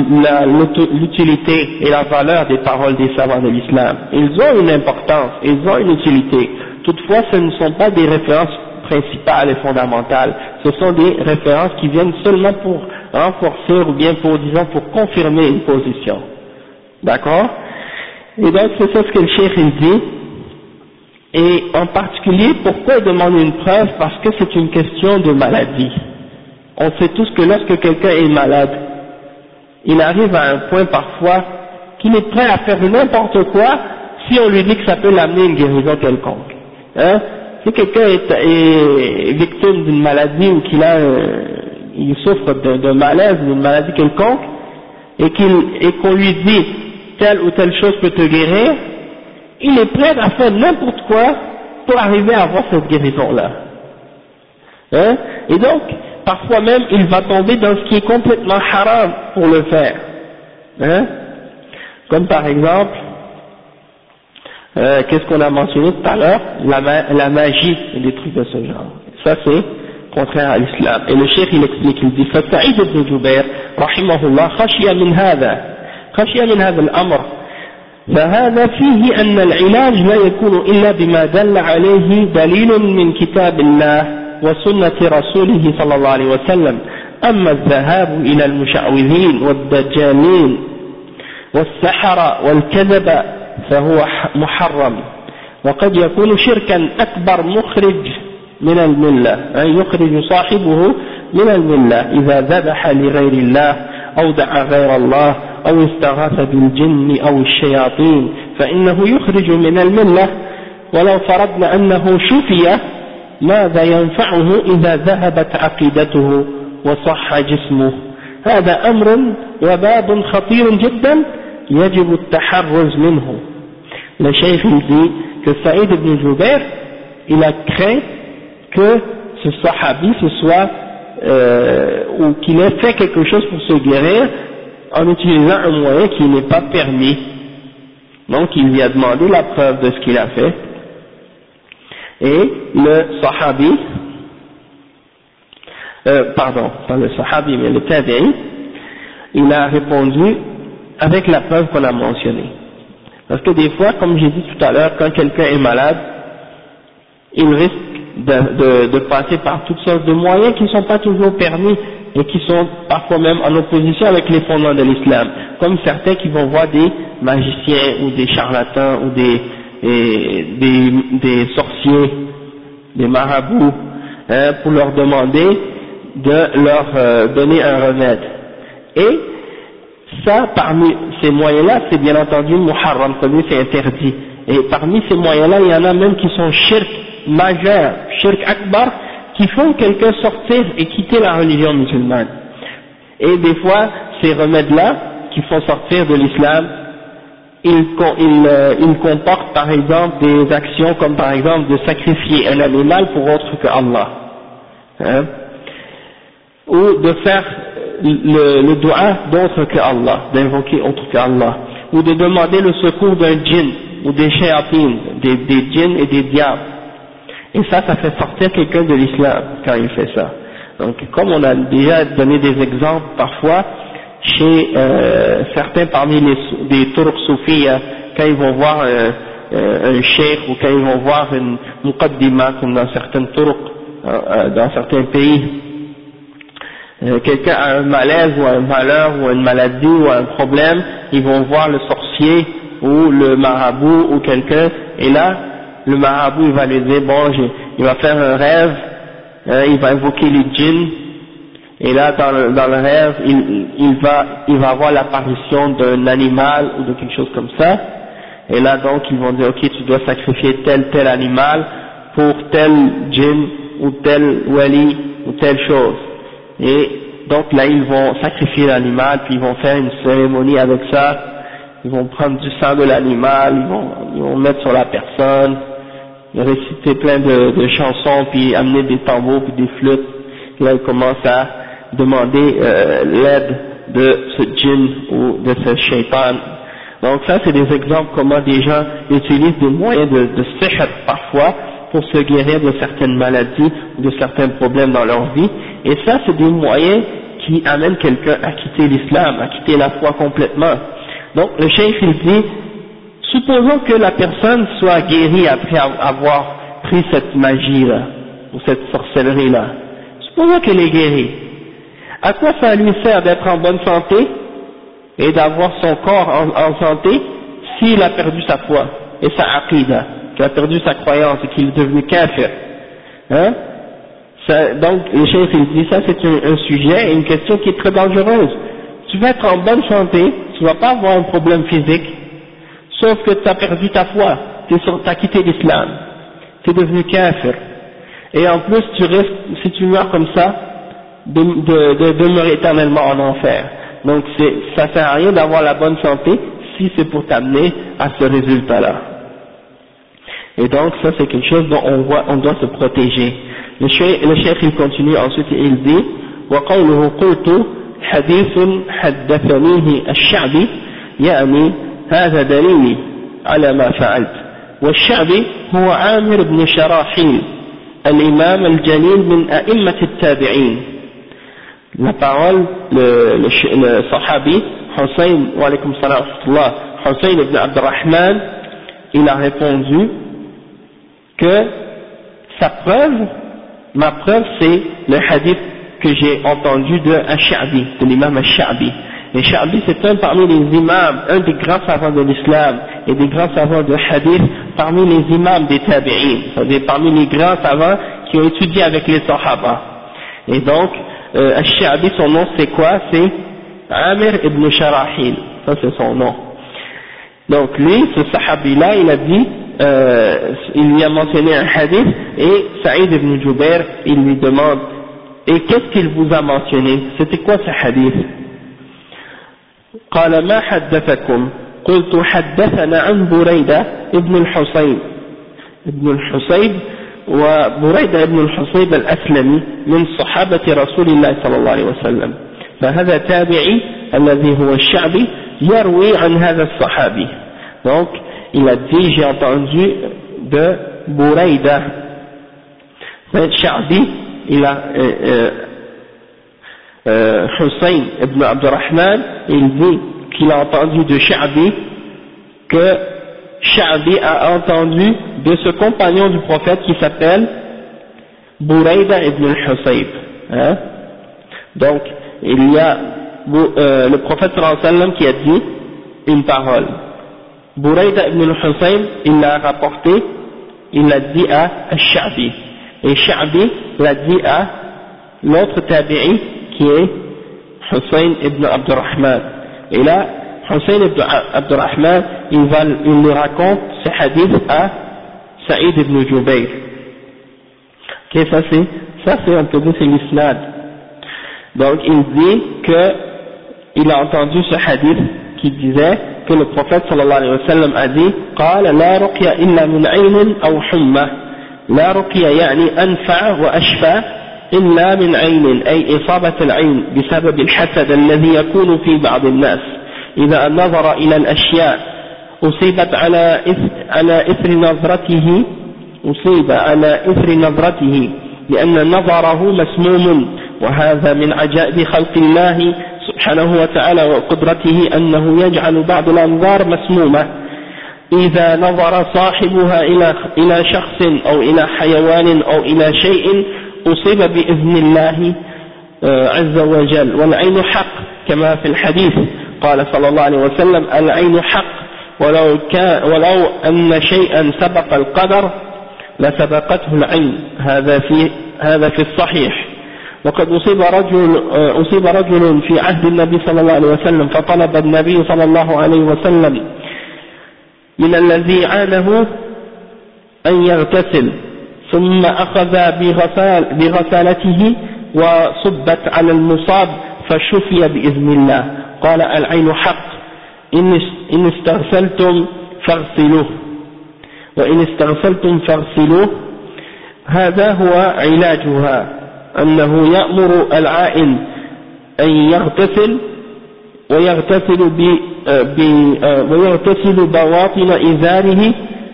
l'utilité et la valeur des paroles des savants de l'islam. Ils ont une importance, ils ont une utilité. Toutefois, ce ne sont pas des références principales et fondamentales. Ce sont des références qui viennent seulement pour renforcer ou bien pour confirmer une position. D'accord? Et donc c'est ça ce que le cheikh il dit. Et en particulier, pourquoi il demande une preuve? Parce que c'est une question de maladie. On sait tous que lorsque quelqu'un est malade, il arrive à un point parfois qu'il est prêt à faire n'importe quoi si on lui dit que ça peut l'amener une guérison quelconque. Hein? Si quelqu'un est victime d'une maladie ou il souffre d'un malaise, d'une maladie quelconque, et qu'on lui dit telle ou telle chose peut te guérir, il est prêt à faire n'importe quoi pour arriver à avoir cette guérison-là. Hein? Et donc, parfois même, il va tomber dans ce qui est complètement haram pour le faire. Hein? Comme par exemple, qu'est-ce qu'on a mentionné tout à l'heure, la magie et des trucs de ce genre. Ça c'est contraire à l'islam. Et le cheikh il explique, il dit فسعيد بن جبير رحمه الله خشي من هذا الأمر فهذا فيه أن العلاج لا يكون إلا بما دل عليه دليل من كتاب الله وسنة رسوله صلى الله عليه وسلم. أما الذهاب إلى المشعوذين والدجالين والسحرة والكذب فهو محرم وقد يكون شركا أكبر مخرج من الملة، أي يخرج صاحبه من الملة إذا ذبح لغير الله أو دعا غير الله أو استغاث بالجن أو الشياطين فإنه يخرج من الملة. ولو فرضنا أنه شفي ماذا ينفعه إذا ذهبت عقيدته وصح جسمه؟ هذا أمر وباب خطير جدا يجب التحرز منه. Le cheikh il dit que Saïd ibn Jubair il a craint que ce sahabi ou qu'il ait fait quelque chose pour se guérir en utilisant un moyen qui n'est pas permis. Donc il lui a demandé la preuve de ce qu'il a fait. Et le sahabi, pas le sahabi mais le tabi'i, il a répondu avec la preuve qu'on a mentionnée. Parce que des fois, comme j'ai dit tout à l'heure, quand quelqu'un est malade, il risque de passer par toutes sortes de moyens qui ne sont pas toujours permis et qui sont parfois même en opposition avec les fondements de l'islam. Comme certains qui vont voir des magiciens ou des charlatans ou des sorciers, des marabouts, pour leur demander de leur donner un remède. Et ça, parmi ces moyens-là, c'est bien entendu muharram, c'est interdit. Et parmi ces moyens-là, il y en a même qui sont shirk majeurs, shirk akbar, qui font quelqu'un sortir et quitter la religion musulmane. Et des fois, ces remèdes-là, qui font sortir de l'islam, ils comportent par exemple des actions comme par exemple de sacrifier un animal pour autre que Allah. Hein? Ou de faire le dua d'autre que Allah, d'invoquer autre que Allah, ou de demander le secours d'un djinn, ou des shayatines, des djinns et des diables. Et ça fait sortir quelqu'un de l'islam quand il fait ça. Donc comme on a déjà donné des exemples parfois, chez certains parmi des turcs soufis, quand ils vont voir un cheikh ou quand ils vont voir une muqaddima comme dans certaines turcs, dans certains pays, quelqu'un a un malaise ou un malheur ou une maladie ou un problème, ils vont voir le sorcier ou le marabout ou quelqu'un, et là le marabout il va lui dire bon, il va faire un rêve, il va invoquer les djinns, et là dans le rêve il va avoir l'apparition d'un animal ou de quelque chose comme ça, et là donc ils vont dire ok, tu dois sacrifier tel animal pour tel djinn ou tel wali ou telle chose. Et donc là ils vont sacrifier l'animal, puis ils vont faire une cérémonie avec ça, ils vont prendre du sang de l'animal, ils vont mettre sur la personne, réciter plein de chansons, puis amener des tambours puis des flûtes. Là ils commencent à demander l'aide de ce djinn ou de ce shaitan. Donc ça c'est des exemples comment des gens utilisent des moyens de sihr parfois pour se guérir de certaines maladies ou de certains problèmes dans leur vie. Et ça c'est des moyens qui amènent quelqu'un à quitter l'islam, à quitter la foi complètement. Donc le cheikh il dit, supposons que la personne soit guérie après avoir pris cette magie-là, ou cette sorcellerie-là. Supposons qu'elle est guérie. À quoi ça lui sert d'être en bonne santé et d'avoir son corps en santé s'il a perdu sa foi et sa aqida, qu'il a perdu sa croyance et qu'il est devenu kafir, hein, ça, donc le cheikh il dit ça c'est un sujet et une question qui est très dangereuse. Tu vas être en bonne santé, tu vas pas avoir un problème physique, sauf que tu as perdu ta foi, tu as quitté l'islam, tu es devenu kafir, et en plus tu risques, si tu meurs comme ça, de demeurer éternellement en enfer. Donc ça sert à rien d'avoir la bonne santé si c'est pour t'amener à ce résultat-là. Et donc ça c'est quelque chose dont on doit se protéger. Le cheikh il continue ensuite et il dit وقوله قلت حديث حدثنيه الشعبي يعني هذا دليلي على ما فعلت. والشعبي هو عامر بن شراحيل الإمام الجليل من أئمة التابعين. La parole, le sahabi Hussein, wa alaykum salam wa rahmatullah, Hussein ibn Abdurrahman, il a répondu que sa preuve, ma preuve c'est le hadith que j'ai entendu de Ash-Sha'bi, de l'imam Ash-Sha'bi. Et Sha'bi c'est un parmi les imams, un des grands savants de l'islam et des grands savants de hadith parmi les imams des tabi'in, c'est-à-dire parmi les grands savants qui ont étudié avec les sahaba. Et donc, Ash-Sha'bi, son nom c'est quoi? C'est Amir ibn Sharahil, ça c'est son nom. Donc lui, ce sahabi-là, il a dit, il lui a mentionné un hadith et Saïd ibn Jubair, il lui demande, et qu'est-ce qu'il vous a mentionné? C'était quoi ce hadith? قال ما حدثكم قلت حدثنا عن بريدة ابن الحصيب وبريدة ابن الحصيب الأسلمي من صحابة رسول الله صلى الله عليه وسلم فهذا تابعي الذي هو الشعبي يروي عن هذا الصحابي. Donc il a dit j'ai entendu de Burayda. Sha'bi il a Hussein ibn Abdurrahman, il dit qu'il a entendu de Sha'bi que Sha'bi a entendu de ce compagnon du prophète qui s'appelle Burayda ibn al-Husayb. Hein? Donc il y a le prophète sallallahu alayhi wa sallam qui a dit une parole. Burayda ibn al-Husayb, il l'a rapporté, il l'a dit à Sha'bi. Et Sha'bi l'a dit à l'autre tabi'i qui est Hussein ibn Abdurrahman. Et là, Hussein ibn Abdurrahman, il lui raconte ce hadith à Saïd ibn Jubair. Ok, ça c'est un peu c'est l'isnad. Donc il dit que il a entendu ce hadith qui disait que le prophète sallallahu alayhi wa sallam a dit قال لا رقية إلا من عين أو حمى لا رقية يعني أنفع وأشفى إلا من عين أي إصابة العين بسبب الحسد الذي يكون في بعض الناس إذا نظر إلى الأشياء أصيب على إثر نظرته لأن نظره مسموم وهذا من عجائب خلق الله سبحانه وتعالى وقدرته أنه يجعل بعض الأنظار مسمومة إذا نظر صاحبها إلى شخص أو إلى حيوان أو إلى شيء أصيب بإذن الله عز وجل والعين حق كما في الحديث قال صلى الله عليه وسلم العين حق ولو أن شيئا سبق القدر لسبقته العين هذا في الصحيح. وقد أصيب رجل في عهد النبي صلى الله عليه وسلم فطلب النبي صلى الله عليه وسلم من الذي عانه أن يغتسل ثم أخذ بغسالته وصبت على المصاب فشفي بإذن الله قال العين حق إن استغسلتم فاغسلوه وإن استغسلتم فاغسلوه هذا هو علاجها أنه يأمر العائن أن يغتسل ويغتسل بواطن إزاره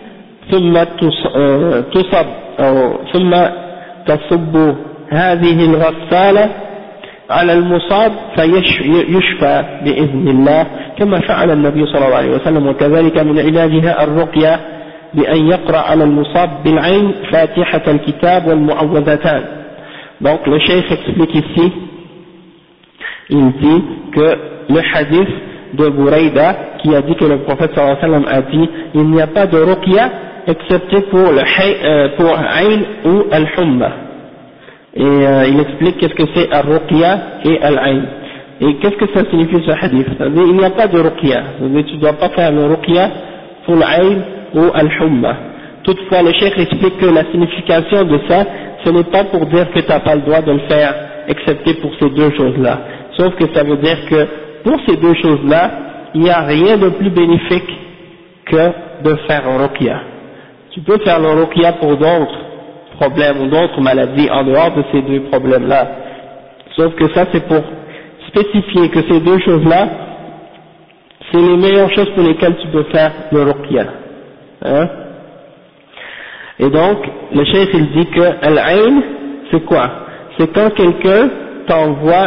ثم تصب هذه الغسالة على المصاب فيشفى بإذن الله كما فعل النبي صلى الله عليه وسلم. وكذلك من علاجها الرقية بأن يقرأ على المصاب بالعين فاتحة الكتاب والمعوذتان. Donc le cheikh explique ici, il dit que le hadith de Bouraïda qui a dit que le prophète sallallahu alayhi wa sallam a dit il n'y a pas de ruqya excepté pour pour Ayn ou Al-Humma. Et il explique qu'est-ce que c'est Al-Ruqya et Al-Ayn. Et qu'est-ce que ça signifie ce hadith? C'est-à-dire, il n'y a pas de Ruqya. C'est-à-dire, tu ne dois pas faire le Ruqya pour l'Ayn ou Al-Humma. Toutefois, le cheikh explique que la signification de ça, ce n'est pas pour dire que tu n'as pas le droit de le faire, excepté pour ces deux choses-là. Sauf que ça veut dire que pour ces deux choses-là, il n'y a rien de plus bénéfique que de faire un ruqya. Tu peux faire le ruqya pour d'autres problèmes ou d'autres maladies en dehors de ces deux problèmes-là. Sauf que ça, c'est pour spécifier que ces deux choses-là, c'est les meilleures choses pour lesquelles tu peux faire le ruqya. Hein? Et donc, le cheikh il dit que al-ayn, c'est quoi? C'est quand quelqu'un t'envoie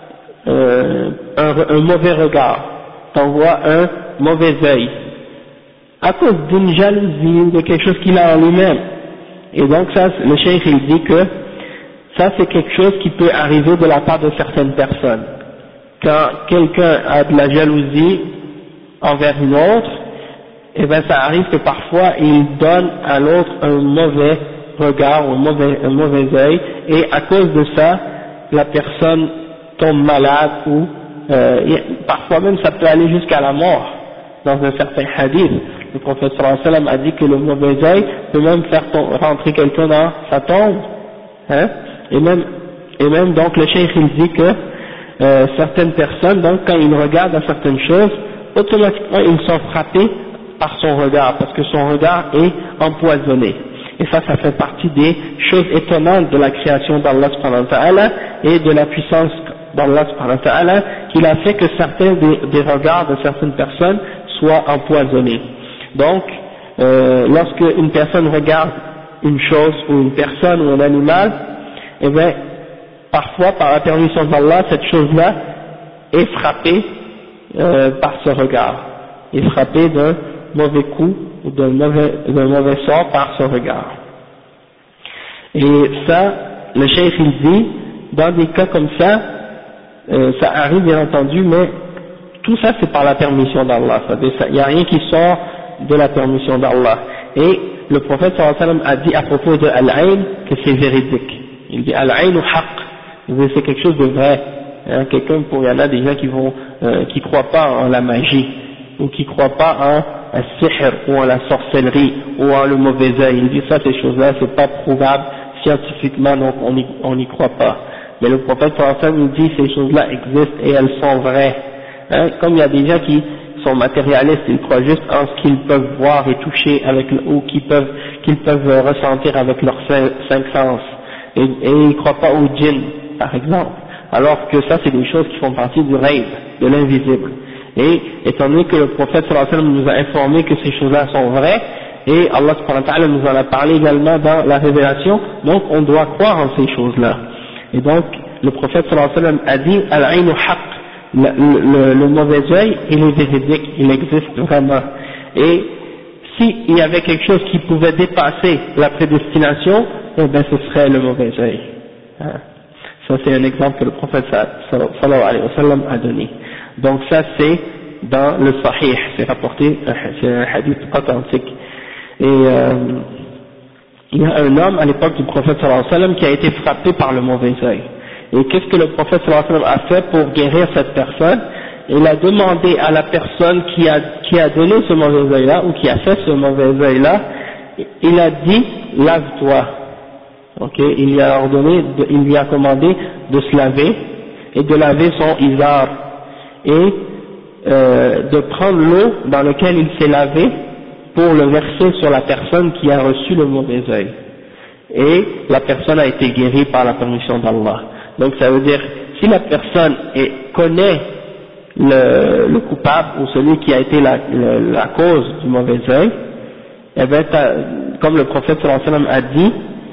un mauvais regard, t'envoie un mauvais œil, à cause d'une jalousie ou de quelque chose qu'il a en lui-même. Et donc ça, le cheikh il dit que ça c'est quelque chose qui peut arriver de la part de certaines personnes. Quand quelqu'un a de la jalousie envers une autre, et bien ça arrive que parfois il donne à l'autre un mauvais regard ou un mauvais œil, et à cause de ça, la personne tombe malade ou parfois même ça peut aller jusqu'à la mort. Dans un certain hadith, le prophète sallallahu alayhi wa sallam a dit que le mauvais œil peut même faire rentrer quelqu'un dans sa tombe. Hein? Et même donc le cheikh il dit que certaines personnes, donc quand ils regardent à certaines choses, automatiquement ils sont frappés par son regard, parce que son regard est empoisonné. Et ça fait partie des choses étonnantes de la création d'Allah subhanahu wa ta'ala et de la puissance d'Allah subhanahu wa ta'ala, qu'il a fait que certains des regards de certaines personnes soient empoisonnés. Donc, lorsque une personne regarde une chose ou une personne ou un animal, eh bien, parfois par la permission d'Allah, cette chose-là est frappée par ce regard, est frappée d'un mauvais coup ou d'un mauvais sort par ce regard. Et ça, le cheikh il dit, dans des cas comme ça, ça arrive bien entendu, mais tout ça c'est par la permission d'Allah, il n'y a rien qui sort de la permission d'Allah. Et le prophète sallallahu alayhi wa sallam a dit à propos de Al-Ayn que c'est véridique. Il dit Al-Ayn ou Haqq, c'est quelque chose de vrai. Hein, il y en a des gens qui croient pas en la magie, ou qui croient pas en al-sihr, ou en la sorcellerie, ou en le mauvais œil. Il dit ça, ces choses-là, c'est pas prouvable scientifiquement, donc on n'y croit pas. Mais le prophète sallallahu alayhi wa sallam dit ces choses-là existent et elles sont vraies. Hein, comme il y a des gens qui sont matérialistes, ils croient juste en ce qu'ils peuvent voir et toucher ou qu'ils peuvent ressentir avec leurs cinq sens. Et ils ne croient pas au djinn, par exemple. Alors que ça, c'est des choses qui font partie du rêve, de l'invisible. Et étant donné que le prophète sallallahu alayhi wa sallam nous a informé que ces choses-là sont vraies, et Allah subhanahu wa ta'ala nous en a parlé également dans la révélation, donc on doit croire en ces choses-là. Et donc, le prophète sallallahu alayhi wa sallam a dit, al-aynu haqq, le mauvais œil, il est véridique, il existe vraiment. Et s'il y avait quelque chose qui pouvait dépasser la prédestination, eh bien ce serait le mauvais œil. Ça c'est un exemple que le prophète sallallahu alayhi wa sallam a donné. Donc ça c'est dans le Sahih, c'est rapporté, c'est un hadith authentique. Et il y a un homme à l'époque du prophète sallallahu alayhi wa sallam qui a été frappé par le mauvais œil. Et qu'est-ce que le prophète sallallahu alayhi wa sallam a fait pour guérir cette personne? Il a demandé à la personne qui a donné ce mauvais œil-là, ou qui a fait ce mauvais œil-là, il a dit, lave-toi. Ok, il lui a commandé de se laver, et de laver son izar, et de prendre l'eau dans laquelle il s'est lavé, pour le verser sur la personne qui a reçu le mauvais œil. Et la personne a été guérie par la permission d'Allah. Donc ça veut dire, si la personne connaît le coupable ou celui qui a été la cause du mauvais œil, eh bien, comme le prophète sallallahu alayhi wa sallam a dit,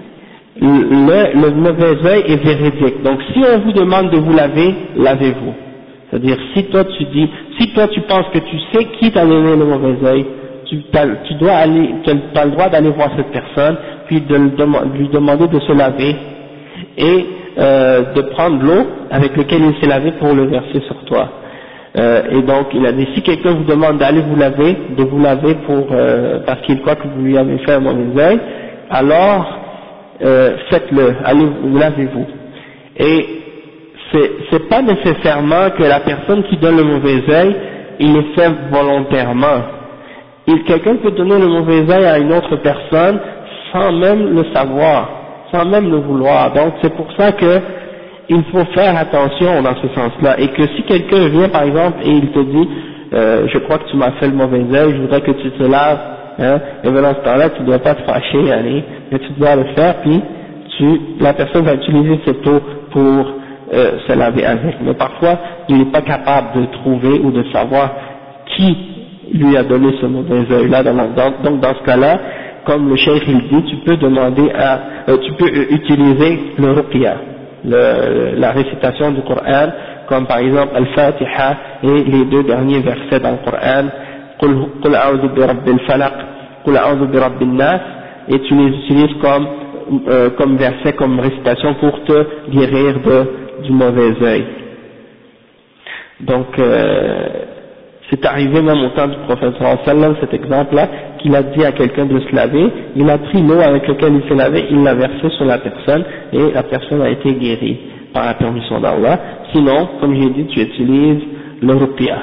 le mauvais œil est véridique. Donc si on vous demande de vous laver, lavez-vous. C'est-à-dire, si toi tu penses que tu sais qui t'a donné le mauvais œil, tu as le droit d'aller voir cette personne, puis de lui demander de se laver, et de prendre l'eau avec laquelle il s'est lavé pour le verser sur toi. Et donc il a dit, si quelqu'un vous demande d'aller vous laver, de vous laver parce qu'il croit que vous lui avez fait un mauvais œil, alors faites-le, allez, lavez-vous. Et c'est pas nécessairement que la personne qui donne le mauvais œil, il le fait volontairement. Quelqu'un peut donner le mauvais œil à une autre personne sans même le savoir, sans même le vouloir. Donc c'est pour ça que il faut faire attention dans ce sens-là, et que si quelqu'un vient par exemple et il te dit je crois que tu m'as fait le mauvais œil, je voudrais que tu te laves, hein, et bien dans ce temps-là tu ne dois pas te fâcher, allez, mais tu dois le faire, puis la personne va utiliser cette eau pour se laver avec. Mais parfois il n'est pas capable de trouver ou de savoir qui lui a donné ce mauvais œil-là, donc dans ce cas-là, comme le cheikh il dit, tu peux demander tu peux utiliser le ruqya, la récitation du Coran, comme par exemple Al-Fatiha et les deux derniers versets dans le Coran, Qul a'udhu bi rabbil falaq, Qul a'udhu bi rabbin nas, et tu les utilises comme verset, comme récitation pour te guérir du mauvais œil. Donc c'est arrivé même au temps du prophète sallallahu alayhi wa sallam, cet exemple-là, qu'il a dit à quelqu'un de se laver, il a pris l'eau avec laquelle il s'est lavé, il l'a versée sur la personne, et la personne a été guérie par la permission d'Allah. Sinon, comme j'ai dit, tu utilises le ruqya.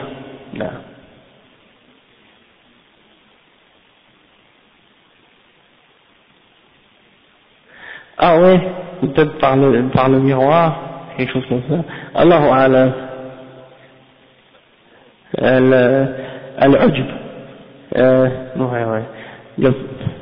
Ah ouais, peut-être par le miroir, quelque chose comme ça. Allahu a'lam. Al-Ujb. Ouais.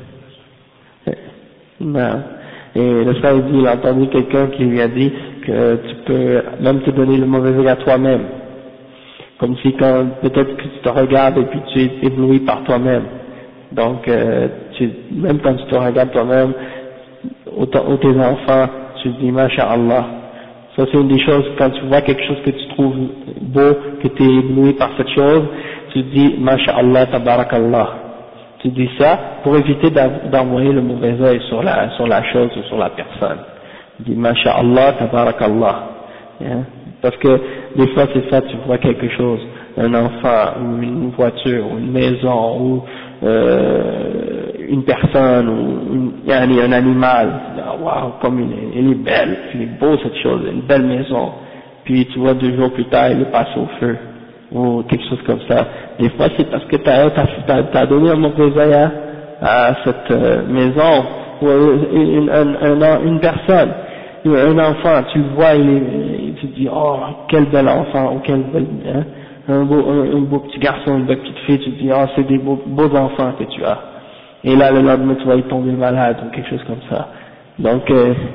Non. Et le frère dit, il a entendu quelqu'un qui lui a dit que tu peux même te donner le mauvais œil à toi-même. Comme si peut-être que tu te regardes et puis tu es ébloui par toi-même. Donc, même quand tu te regardes toi-même, ou tes enfants, tu te dis, Masha'Allah. Ça c'est une des choses, quand tu vois quelque chose que tu trouves beau, que tu es ébloui par cette chose, tu te dis, Masha'Allah, Tabarakallah. Tu dis ça pour éviter d'envoyer le mauvais œil sur la chose ou sur la personne. Tu dis, Masha'Allah, Tabarakallah. Hein? Parce que des fois c'est ça, tu vois quelque chose, un enfant, ou une voiture, ou une maison, ou une personne, ou un animal, waouh, comme elle est belle, elle est beau cette chose, une belle maison, puis tu vois 2 jours plus tard, elle est passée au feu, ou quelque chose comme ça. Des fois c'est parce que t'as donné un mauvais œil à cette maison, ou une personne, un enfant, tu le vois, tu te dis, oh, quel bel enfant, ou quel bel, hein, un beau petit garçon, une belle petite fille, tu te dis, oh, c'est des beaux enfants que tu as. Et là, le lendemain, tu vas y tomber malade, ou quelque chose comme ça. Donc,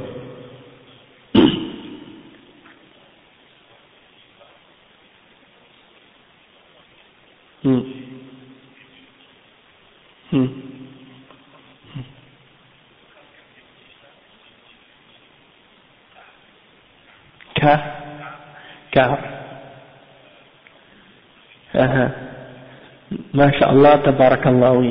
hmm. Hmm. Car, Masha'Allah, Tabarakallah, oui.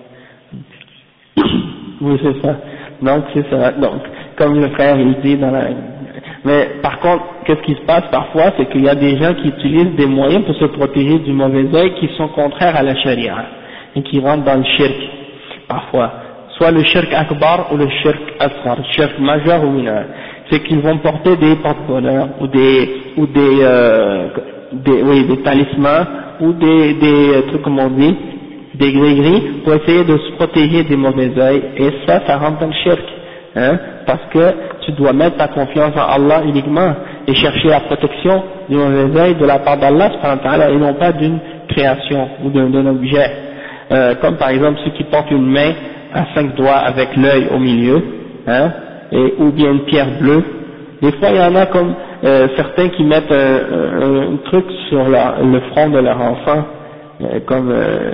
Oui, c'est ça. Donc, c'est ça. Donc, comme le frère, il dit mais par contre, qu'est-ce qui se passe parfois, c'est qu'il y a des gens qui utilisent des moyens pour se protéger du mauvais œil qui sont contraires à la charia, et qui rentrent dans le shirk, parfois. Soit le shirk akbar ou le shirk asghar, shirk majeur ou mineur. C'est qu'ils vont porter des porte-bonheur, ou des talismans, ou des trucs comme on dit, des gris-gris, pour essayer de se protéger des mauvais œils, et ça rentre dans le shirk, hein, parce que tu dois mettre ta confiance en Allah uniquement, et chercher la protection du mauvais œil de la part d'Allah, et non pas d'une création, ou d'un objet, comme par exemple ceux qui portent une main à 5 doigts avec l'œil au milieu, hein, ou bien une pierre bleue. Des fois il y en a comme certains qui mettent un truc sur le front de leur enfant, comme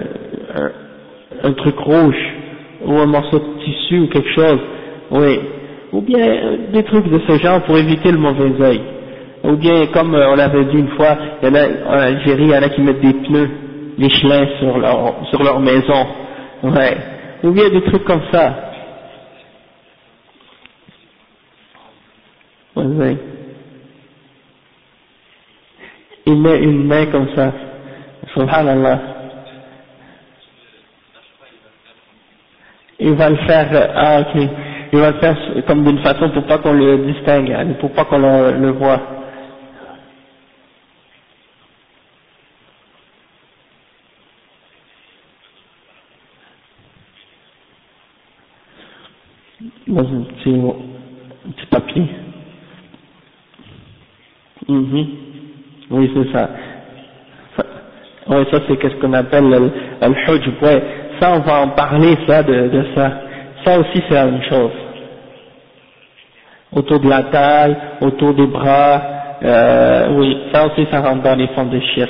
un truc rouge, ou un morceau de tissu ou quelque chose, oui, ou bien des trucs de ce genre pour éviter le mauvais œil, ou bien comme on avait dit une fois, il y en a en Algérie, il y en a qui mettent des pneus, des chelins sur leur maison, ouais, ou bien des trucs comme ça, ouais. il met une main comme ça. Subhanallah. Il va le faire, ok. Il va le faire comme d'une façon pour pas qu'on le distingue, hein, pour pas qu'on le voit. Dans un petit papier. Oui, c'est ça. Oui, ça c'est ce qu'on appelle le hujb. Ouais. Ça, on va en parler, ça, de ça. Ça aussi, c'est la même chose. Autour de la taille, autour des bras, oui, ça aussi, ça rentre dans les formes de shirk.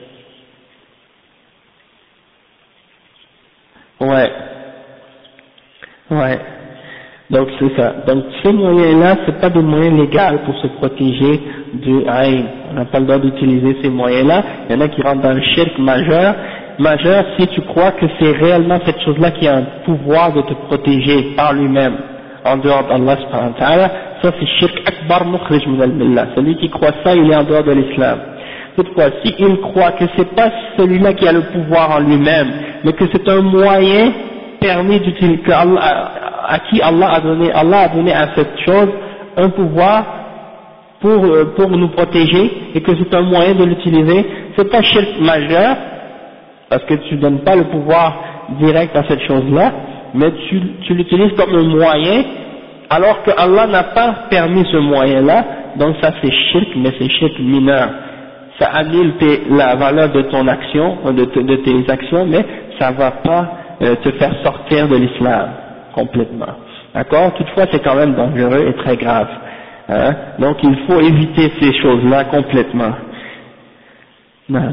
Ouais. Ouais. Donc c'est ça. Donc ces moyens-là, c'est pas des moyens légaux pour se protéger du haïn. On n'a pas le droit d'utiliser ces moyens-là. Il y en a qui rentrent dans le shirk majeur. Majeur si tu crois que c'est réellement cette chose-là qui a un pouvoir de te protéger par lui-même, en dehors d'Allah subhanahu wa ta'ala. Ça c'est shirk akbar mukhrij min al-millah. Celui qui croit ça, il est en dehors de l'islam. Toutefois, s'il croit que c'est pas celui-là qui a le pouvoir en lui-même, mais que c'est un moyen permis d'utiliser, à qui Allah a donné à cette chose un pouvoir pour nous protéger, et que c'est un moyen de l'utiliser, c'est pas shirk majeur, parce que tu donnes pas le pouvoir direct à cette chose-là, mais tu l'utilises comme un moyen, alors que Allah n'a pas permis ce moyen-là, donc ça c'est shirk, mais c'est shirk mineur. Ça annule la valeur de ton action, de tes actions, mais ça va pas te faire sortir de l'islam complètement. D'accord? Toutefois, c'est quand même dangereux et très grave. Hein? Donc, il faut éviter ces choses-là complètement. Non.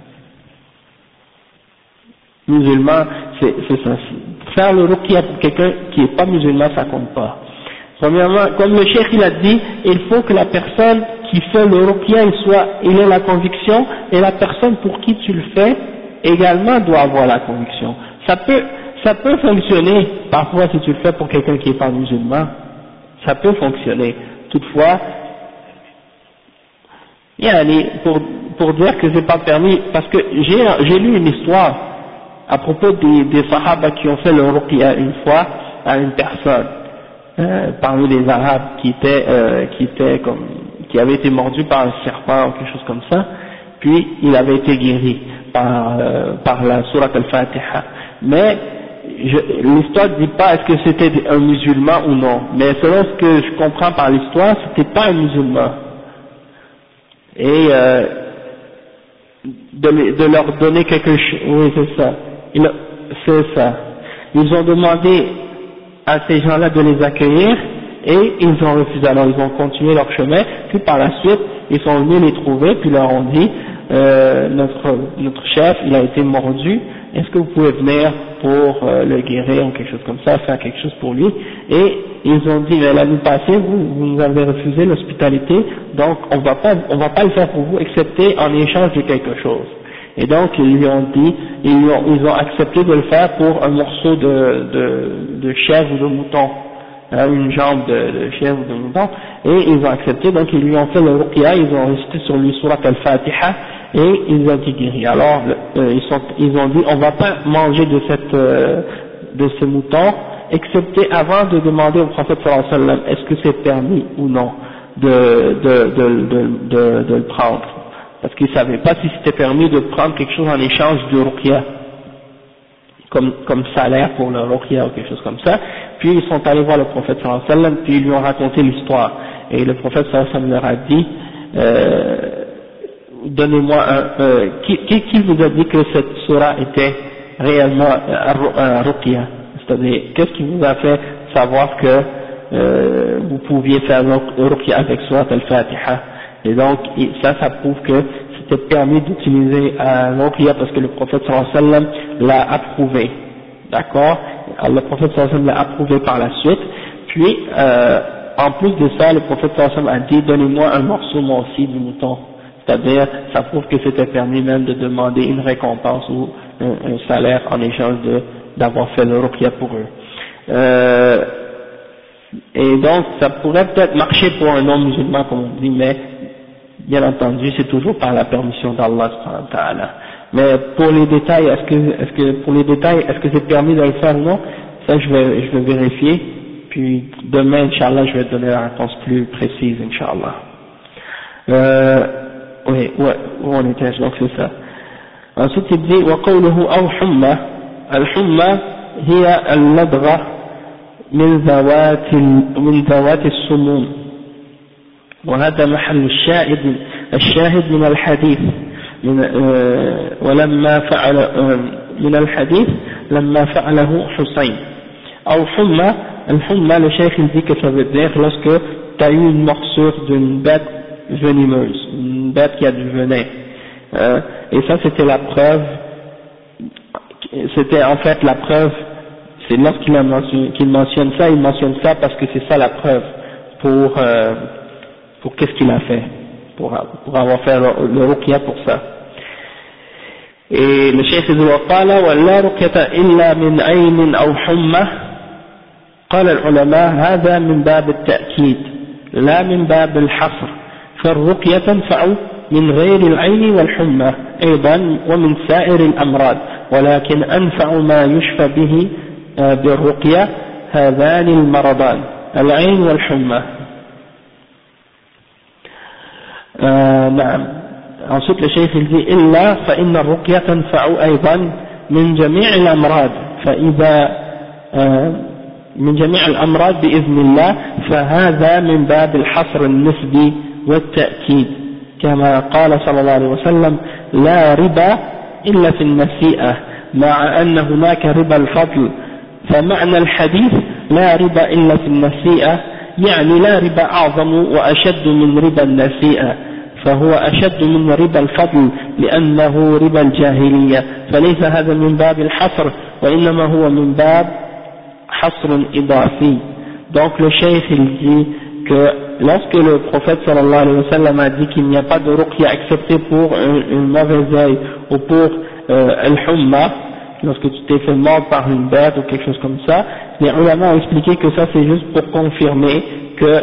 Musulman, c'est ça. Faire le ruqya pour quelqu'un qui n'est pas musulman, ça compte pas. Premièrement, comme le cheikh il a dit, il faut que la personne qui fait le ruqya, il ait la conviction, et la personne pour qui tu le fais également doit avoir la conviction. Ça peut fonctionner, parfois si tu le fais pour quelqu'un qui n'est pas musulman, ça peut fonctionner. Toutefois, pour dire que c'est pas permis, parce que j'ai lu une histoire à propos des sahaba qui ont fait le ruqya une fois à une personne, parmi les arabes qui avait été mordu par un serpent ou quelque chose comme ça, puis il avait été guéri par la sourate al-Fatiha. Mais l'histoire ne dit pas est-ce que c'était un musulman ou non, mais selon ce que je comprends par l'histoire, c'était pas un musulman. Et de leur donner quelque chose, oui c'est ça, c'est ça. Ils ont demandé à ces gens-là de les accueillir et ils ont refusé. Alors ils ont continué leur chemin, puis par la suite ils sont venus les trouver, puis leur ont dit notre chef il a été mordu, est-ce que vous pouvez venir pour le guérir ou quelque chose comme ça, faire quelque chose pour lui? Et ils ont dit mais l'année passée vous nous avez refusé l'hospitalité, donc on va pas le faire pour vous excepté en échange de quelque chose. Et donc ils lui ont dit, ils ont accepté de le faire pour un morceau de chèvre ou de mouton, hein, une jambe de chèvre ou de mouton, et ils ont accepté, donc ils lui ont fait le ruqya, ils ont récité sur lui surat al-Fatiha, et ils ont été guéris. Alors ils ont dit on va pas manger de ce mouton, excepté avant de demander au prophète sallallahu alayhi wa sallam est-ce que c'est permis ou non de le prendre. Parce qu'ils ne savaient pas si c'était permis de prendre quelque chose en échange du ruqya, comme salaire pour le ruqya ou quelque chose comme ça. Puis ils sont allés voir le prophète sallallahu alayhi wa sallam, puis ils lui ont raconté l'histoire. Et le prophète sallallahu alayhi wa sallam leur a dit, donnez-moi qui vous a dit que cette surah était réellement un ruqya? C'est-à-dire, qu'est-ce qui vous a fait savoir que vous pouviez faire le ruqya avec surat al-Fatiha? Et donc, ça prouve que c'était permis d'utiliser un ruqya parce que le prophète sallallahu alayhi wa sallam l'a approuvé. D'accord? Le prophète sallallahu alayhi wa sallam l'a approuvé par la suite. Puis, en plus de ça, le prophète sallallahu alayhi wa sallam a dit, donnez-moi un morceau moi aussi du mouton. C'est-à-dire, ça prouve que c'était permis même de demander une récompense ou un salaire en échange d'avoir fait le ruqya pour eux. Et donc, ça pourrait peut-être marcher pour un non-musulman, comme on dit, mais bien entendu, c'est toujours par la permission d'Allah subhanahu wa ta'ala. Mais pour les détails, est-ce que c'est permis de le faire ou non? Ça, je vais vérifier. Puis demain, Inch'Allah, je vais donner la réponse plus précise, Inch'Allah. Oui, où on était, donc c'est ça. Ensuite, il dit, وقوله أو حمى. الحمى هي اللدغة من ذوات السموم. وهذا محل الشاهد من الحديث ولما فعل من الحديث لما فعله حسين. أو حمى. الحمى, le cheikh il dit que ça veut dire lorsque tu as eu une morsure d'une bête venimeuse, une bête qui a du venin. Et ça c'était la preuve, c'était en fait la preuve, c'est lorsqu'il mentionne ça, il mentionne ça parce que c'est ça la preuve pour qu'est-ce qu'il a fait, pour avoir fait le ruqya pour ça. Et le cheikh dit وقال ولا رقية إلا من عين أو حمى. قال العلماء هذا من باب التأكيد لا من باب الحصر، فالرقية تنفع من غير العين والحمى أيضا ومن سائر الأمراض، ولكن أنفع ما يشفى به بالرقية هذان المرضان العين والحمى. نعم. ensuite le cheikh il dit إلا فإن الرقية تنفع أيضا من جميع الأمراض، فإذا من جميع الأمراض بإذن الله فهذا من باب الحصر النسبي والتأكيد، كما قال صلى الله عليه وسلم لا ربا إلا في النسيئة مع أن هناك ربا الفضل، فمعنى الحديث لا ربا إلا في النسيئة يعني لا ربا أعظم وأشد من ربا النسيئة، فهو أشد من ربا الفضل لأنه ربا الجاهلية، فليس هذا من باب الحصر وإنما هو من باب حصر إضافي. Donc le cheikh il dit que lorsque le prophète sallallahu alayhi wa sallam a dit qu'il n'y a pas de ruqya accepté pour un mauvais œil ou pour al-humma, lorsque tu t'es fait mordre par une bête ou quelque chose comme ça, les ulama ont expliqué que ça c'est juste pour confirmer que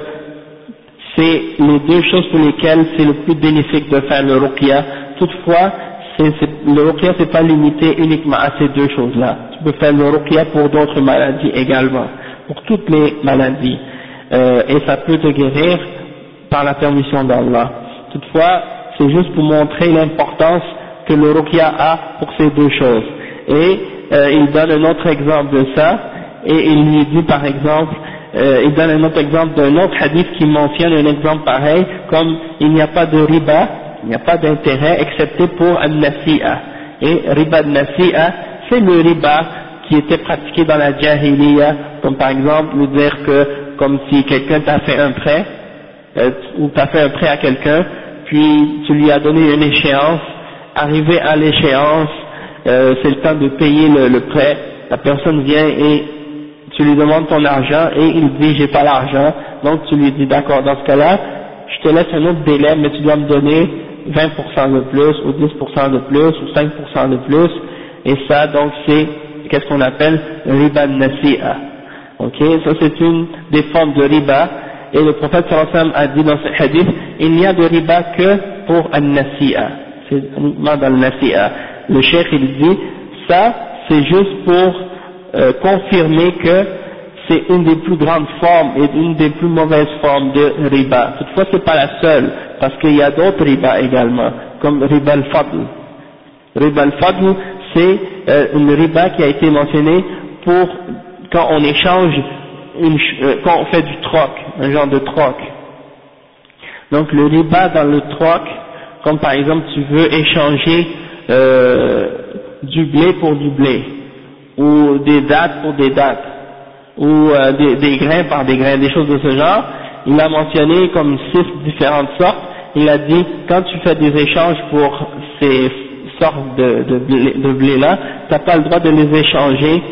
c'est les deux choses pour lesquelles c'est le plus bénéfique de faire le ruqya. Toutefois, le ruqya c'est pas limité uniquement à ces deux choses-là. Tu peux faire le ruqya pour d'autres maladies également, pour toutes les maladies, et ça peut te guérir par la permission d'Allah. Toutefois, c'est juste pour montrer l'importance que le ruqya a pour ces deux choses. Et il donne un autre exemple de ça, et il lui dit par exemple, il donne un autre exemple d'un autre hadith qui mentionne un exemple pareil, comme il n'y a pas de riba, il n'y a pas d'intérêt excepté pour al-nasi'a. Et riba al-nasi'a, c'est le riba qui était pratiqué dans la jahiliya, comme par exemple nous dire que, comme si quelqu'un t'a fait un prêt, ou t'as fait un prêt à quelqu'un, puis tu lui as donné une échéance, arrivé à l'échéance, c'est le temps de payer le prêt, la personne vient et tu lui demandes ton argent et il dit j'ai pas l'argent, donc tu lui dis d'accord, dans ce cas-là, je te laisse un autre délai mais tu dois me donner 20% de plus ou 10% de plus ou 5% de plus, et ça donc c'est qu'est-ce qu'on appelle riba nasi'a. Ok, ça c'est une des formes de riba, et le prophète sallallahu alayhi wa sallam a dit dans ce hadith, il n'y a de riba que pour al-nasi'a, c'est uniquement dans al-nasi'a. Le cheikh il dit, ça c'est juste pour confirmer que c'est une des plus grandes formes et une des plus mauvaises formes de riba. Toutefois c'est pas la seule, parce qu'il y a d'autres riba également, comme riba al-fadl. Riba al-fadl c'est une riba qui a été mentionnée pour quand on échange, quand on fait du troc, un genre de troc. Donc le riba dans le troc, comme par exemple tu veux échanger du blé pour du blé, ou des dattes pour des dattes, ou des grains par des grains, des choses de ce genre, il a mentionné comme 6 différentes sortes. Il a dit, quand tu fais des échanges pour ces sortes de blé là, tu n'as pas le droit de les échanger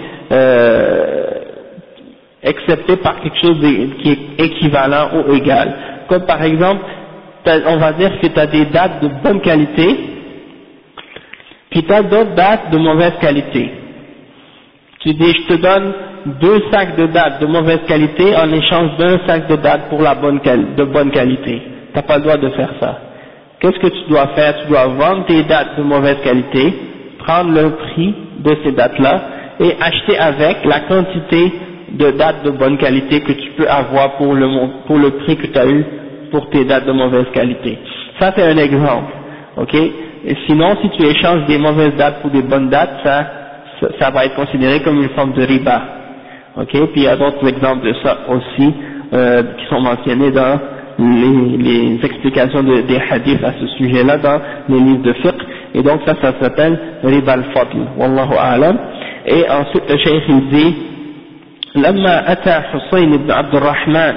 excepté par quelque chose qui est équivalent ou égal. Comme par exemple, on va dire que tu as des dattes de bonne qualité, puis tu as d'autres dattes de mauvaise qualité. Tu dis, je te donne 2 sacs de dattes de mauvaise qualité en échange d'un sac de dattes pour de bonne qualité. Tu n'as pas le droit de faire ça. qu'est-ce que tu dois faire? Tu dois vendre tes dattes de mauvaise qualité, prendre le prix de ces dattes-là et acheter avec la quantité de dattes de bonne qualité que tu peux avoir pour le prix que tu as eu pour tes dattes de mauvaise qualité. Ça c'est un exemple, ok? Et sinon, si tu échanges des mauvaises dates pour des bonnes dates, ça va être considéré comme une forme de riba, ok? Puis il y a d'autres exemples de ça aussi qui sont mentionnés dans les explications des hadiths à ce sujet-là dans les livres de fiqh, et donc ça s'appelle riba al-fadl, wallahu a'lam. Et ensuite le cheikh il dit لما أتى حسين بن عبد الرحمن,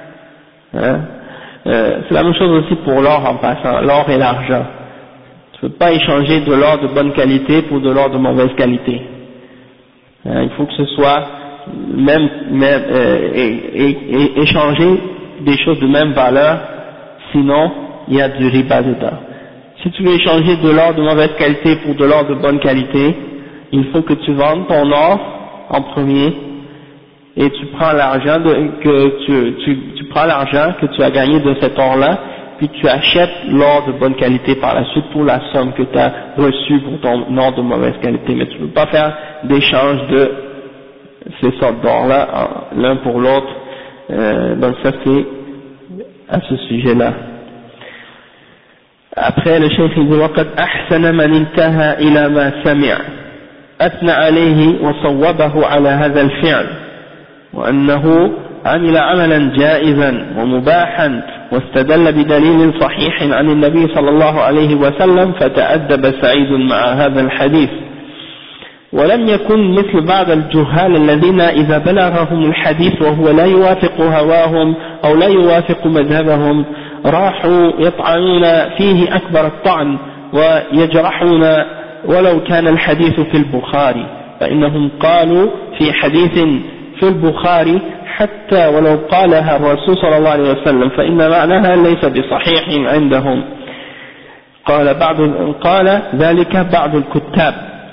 c'est la même chose aussi pour l'or en passant, l'or et l'argent. Tu ne peux pas échanger de l'or de bonne qualité pour de l'or de mauvaise qualité. Il faut que ce soit échanger des choses de même valeur, sinon il y a du riba dedans. Si tu veux échanger de l'or de mauvaise qualité pour de l'or de bonne qualité, il faut que tu vendes ton or en premier et tu prends l'argent tu prends l'argent que tu as gagné de cet or-là, puis tu achètes l'or de bonne qualité par la suite pour la somme que tu as reçue pour ton or de mauvaise qualité. Mais tu ne peux pas faire d'échange de ces sortes d'or-là l'un pour l'autre. Donc ça c'est à ce sujet-là. Après le cheikh dit وقد أحسن من انتهى إلى ما سمع أثنى عليه وصوبه على هذا الفعل وأنه عمل عملا جائزا ومباحا واستدل بدليل صحيح عن النبي صلى الله عليه وسلم فتأدب سعيد مع هذا الحديث ولم يكن مثل بعض الجهال الذين إذا بلغهم الحديث وهو لا يوافق هواهم أو لا يوافق مذهبهم راحوا يطعنون فيه أكبر الطعن ويجرحون ولو كان الحديث في البخاري فإنهم قالوا في حديث في البخاري حتى ولو قالها الرسول صلى الله عليه وسلم فإن معناها ليس بصحيح عندهم قال ذلك بعض الكتاب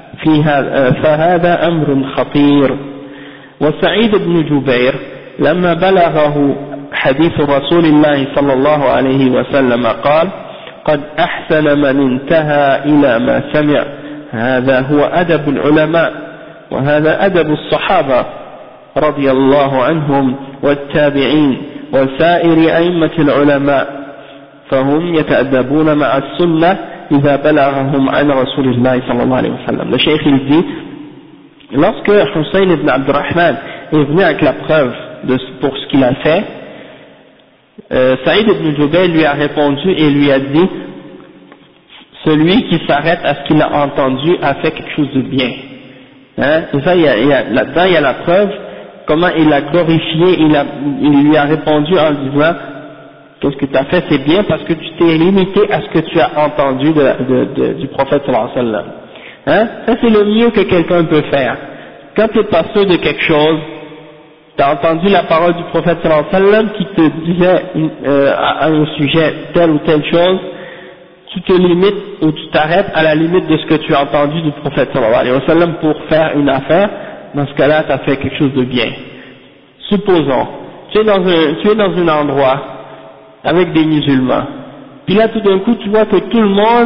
فهذا أمر خطير. وسعيد بن جبير لما بلغه حديث رسول الله صلى الله عليه وسلم قال قد أحسن من انتهى إلى ما سمع هذا هو أدب العلماء وهذا أدب الصحابة رضي الله عنهم والتابعين وسائر أئمة العلماء فهم يتأدبون مع السنة إذا بلغهم عن رسول الله صلى الله عليه وسلم. Le cheikh il dit, lorsque Hussein ibn Abdurrahman est venu avec la preuve pour ce qu'il a fait, Saïd ibn Jubayr lui a répondu et lui a dit, celui qui s'arrête à ce qu'il a entendu a fait quelque chose de bien. Hein? Et ça, là-dedans il y a la preuve comment il a glorifié, il lui a répondu en disant qu'est-ce que tu as fait c'est bien parce que tu t'es limité à ce que tu as entendu du prophète sallallahu alayhi wa sallam. Hein? Ça c'est le mieux que quelqu'un peut faire. Quand tu n'es pas sûr de quelque chose, tu as entendu la parole du prophète sallallahu alayhi wa sallam qui te disait à un sujet telle ou telle chose, tu te limites ou tu t'arrêtes à la limite de ce que tu as entendu du prophète sallallahu alayhi wa sallam pour faire une affaire. Dans ce cas-là, tu as fait quelque chose de bien. Supposons, tu es dans un endroit avec des musulmans, puis là tout d'un coup tu vois que tout le monde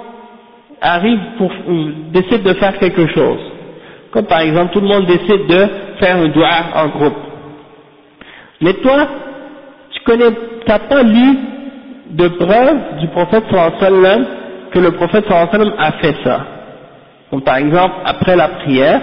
décide de faire quelque chose. Comme par exemple, tout le monde décide de faire un dua en groupe. Mais toi, tu n'as pas lu de preuve du prophète sallallahu alayhi wa sallam que le prophète sallallahu alayhi wa sallam a fait ça. Comme par exemple, après la prière,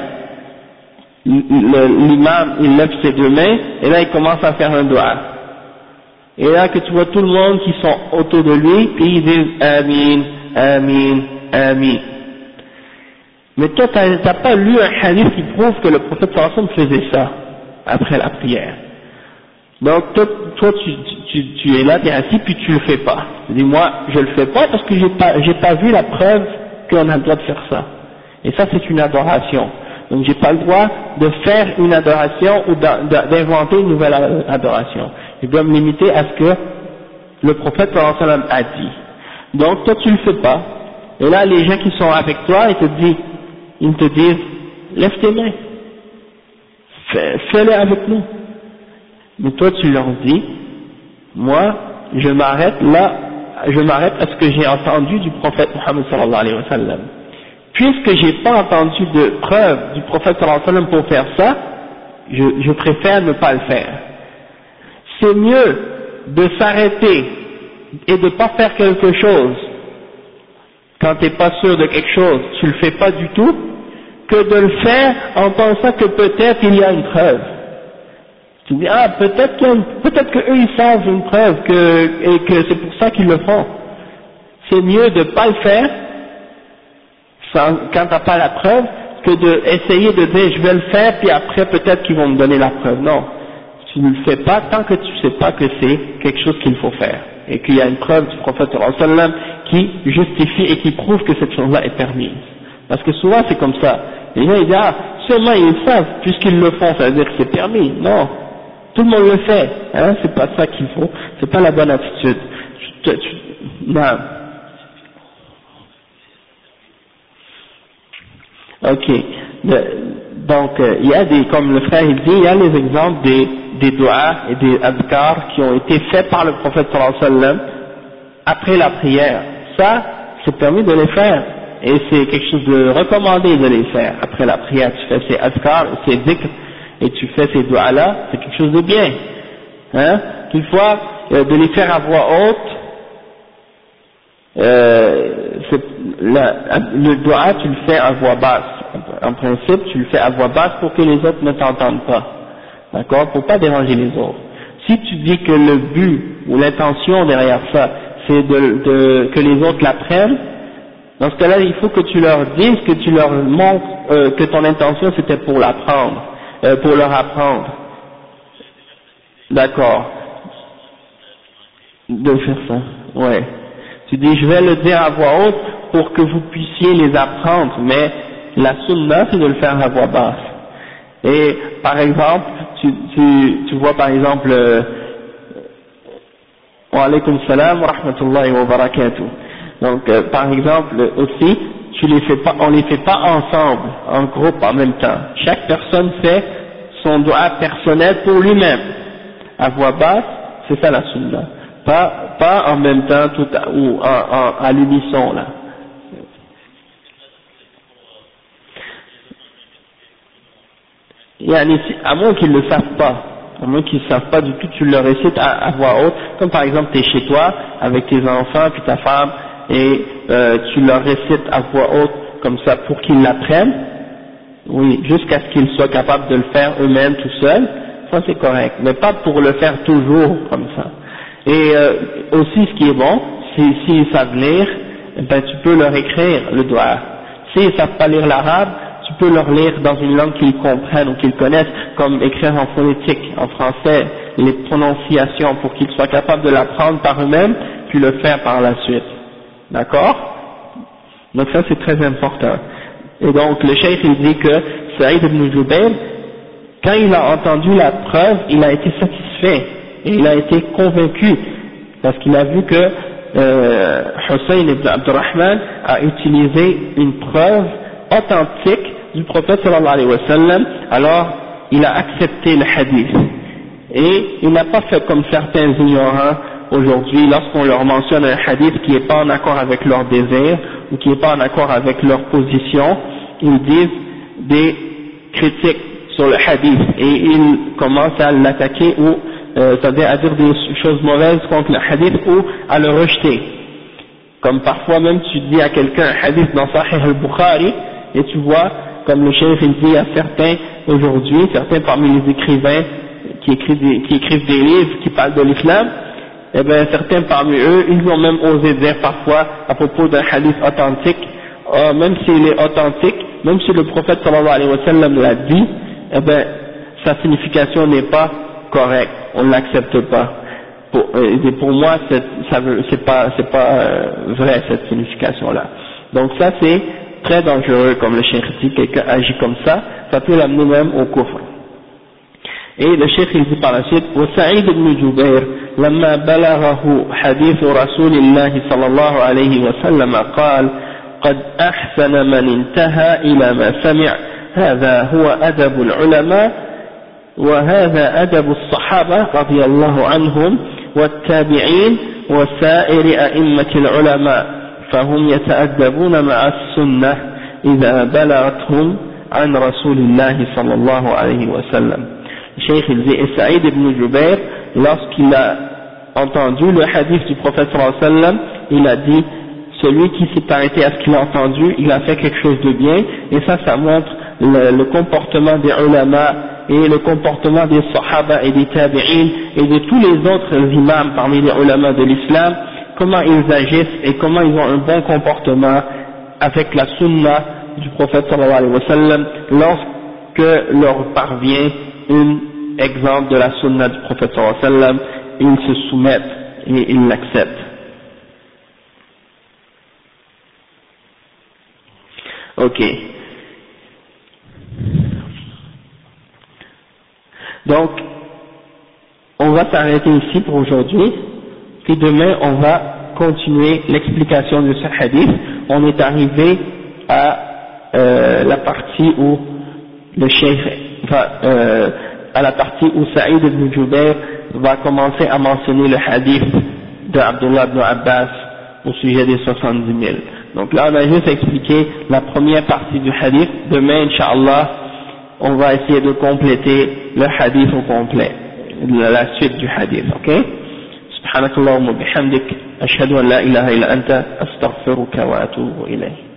l'imam il lève ses deux mains et là il commence à faire un dua. Et là que tu vois tout le monde qui sont autour de lui, puis ils disent Amin, Amin, Amin. Mais toi tu n'as pas lu un hadith qui prouve que le prophète sallallahu alayhi wa sallam faisait ça après la prière. Donc toi tu es là, tu es assis, puis tu le fais pas. Tu dis moi je le fais pas parce que j'ai pas vu la preuve qu'on a le droit de faire ça. Et ça c'est une adoration. Donc j'ai pas le droit de faire une adoration ou d'inventer une nouvelle adoration. Je dois me limiter à ce que le prophète sallallahu alayhi wa sallam a dit. Donc toi tu le fais pas. Et là les gens qui sont avec toi ils te disent lève tes mains, fais-le avec nous. Mais toi tu leur dis moi je m'arrête là je m'arrête à ce que j'ai entendu du prophète Muhammad sallallahu alayhi wa sallam. Puisque j'ai pas entendu de preuve du prophète sallallahu alayhi wa sallam pour faire ça, je préfère ne pas le faire. C'est mieux de s'arrêter et de pas faire quelque chose quand tu n'es pas sûr de quelque chose, tu le fais pas du tout, que de le faire en pensant que peut-être il y a une preuve. Tu dis, ah, peut-être qu'eux ils savent une preuve et que c'est pour ça qu'ils le font. C'est mieux de pas le faire quand t'as pas la preuve, que d'essayer de dire je vais le faire puis après peut-être qu'ils vont me donner la preuve. Non. Tu ne le fais pas tant que tu sais pas que c'est quelque chose qu'il faut faire. Et qu'il y a une preuve du prophète sallallahu alayhi wa sallam qui justifie et qui prouve que cette chose-là est permise. Parce que souvent c'est comme ça. Les gens ils disent, ah, seulement ils savent, puisqu'ils le font, ça veut dire que c'est permis. Non. Tout le monde le fait, hein, c'est pas ça qu'il faut, c'est pas la bonne attitude. Non. Ok. Donc, il y a comme le frère il dit, il y a les exemples des doigts et des adhkars qui ont été faits par le prophète sallallahu alayhi wa sallam après la prière. Ça, c'est permis de les faire. Et c'est quelque chose de recommandé de les faire. Après la prière, tu fais ces adhkars, ces dhikr, et tu fais ces doigts-là, c'est quelque chose de bien. Hein? Toutefois, de les faire à voix haute, le doigt, tu le fais à voix basse. En principe, tu le fais à voix basse pour que les autres ne t'entendent pas. D'accord? Pour pas déranger les autres. Si tu dis que le but ou l'intention derrière ça, c'est que les autres l'apprennent, dans ce cas-là, il faut que tu leur dises, que tu leur montres que ton intention c'était pour l'apprendre. Pour leur apprendre. D'accord. De faire ça. Ouais. Tu dis, je vais le dire à voix haute pour que vous puissiez les apprendre, mais la sunna c'est de le faire à voix basse. Et par exemple, tu vois par exemple, wa alaykum salam wa rahmatullahi wa barakatuh. Donc par exemple aussi, on les fait pas ensemble, en groupe en même temps. Chaque personne fait son doigt personnel pour lui-même, à voix basse, c'est ça la sunna. Pas en même temps ou à l'unisson là. À moins qu'ils ne le savent pas, à moins qu'ils ne savent pas du tout, tu le récites à voix haute, comme par exemple tu es chez toi avec tes enfants puis ta femme et tu leur récites à voix haute comme ça pour qu'ils l'apprennent, oui, jusqu'à ce qu'ils soient capables de le faire eux-mêmes tout seuls, ça c'est correct, mais pas pour le faire toujours comme ça. Et aussi ce qui est bon, s'ils savent lire, ben tu peux leur écrire le doigt. S'ils ne savent pas lire l'arabe, tu peux leur lire dans une langue qu'ils comprennent ou qu'ils connaissent, comme écrire en phonétique, en français, les prononciations pour qu'ils soient capables de l'apprendre par eux-mêmes, puis le faire par la suite. D'accord? Donc ça c'est très important. Et donc le cheikh il dit que Saïd ibn Jubayr, quand il a entendu la preuve, il a été satisfait, et il a été convaincu, parce qu'il a vu que Hussein ibn Abdurrahman a utilisé une preuve authentique du prophète sallallahu alayhi wa sallam, alors il a accepté le hadith. Et il n'a pas fait comme certains ignorants aujourd'hui, lorsqu'on leur mentionne un hadith qui n'est pas en accord avec leur désir, ou qui n'est pas en accord avec leur position, ils disent des critiques sur le hadith, et ils commencent à l'attaquer, ou c'est-à-dire à dire des choses mauvaises contre le hadith, ou à le rejeter. Comme parfois même tu dis à quelqu'un un hadith dans Sahih al-Bukhari, et tu vois, comme le cheikh il dit à certains aujourd'hui, certains parmi les écrivains qui écrivent des livres qui parlent de l'islam, eh bien certains parmi eux, ils ont même osé dire parfois à propos d'un hadith authentique, même s'il est authentique, même si le prophète sallallahu alayhi wa sallam l'a dit, eh bien sa signification n'est pas correcte, on ne l'accepte pas. Pour moi, c'est pas vrai cette signification-là. Donc ça c'est très dangereux, comme le cheikh dit, quelqu'un agit comme ça peut l'amener même au kufr. Et le cheikh il dit par la suite, وسعيد بن جبير لما بلغه حديث رسول الله صلى الله عليه وسلم قال قد أحسن من انتهى إلى ما سمع هذا هو أدب العلماء وهذا أدب الصحابة رضي الله عنهم والتابعين وسائر أئمة العلماء فهم يتأدبون مع السنة إذا بلغتهم عن رسول الله صلى الله عليه وسلم. Cheikh Saïd ibn Jubayr, lorsqu'il a entendu le hadith du prophète sallallahu alayhi wa sallam, il a dit, celui qui s'est arrêté à ce qu'il a entendu, il a fait quelque chose de bien, et ça montre le comportement des ulama et le comportement des sahaba et des tabi'in et de tous les autres imams parmi les ulama de l'islam, comment ils agissent et comment ils ont un bon comportement avec la sunna du prophète sallallahu alayhi wa sallam lorsque leur parvient un exemple de la sunna du prophète sallallahu alayhi wa sallam, ils se soumettent et ils l'acceptent. Ok. Donc, on va s'arrêter ici pour aujourd'hui, puis demain on va continuer l'explication de ce hadith. On est arrivé à la partie où le cheikh à la partie où Saïd ibn Jubayr va commencer à mentionner le hadith de Abdullah ibn Abbas au sujet des 70 000. Donc là on a juste expliqué la première partie du hadith. Demain, Inch'Allah, on va essayer de compléter le hadith au complet, la suite du hadith, ok? Subhanakallahumma bihamdik, ashhadu an la ilaha illa anta, astaghfiruka wa atubu ilayk.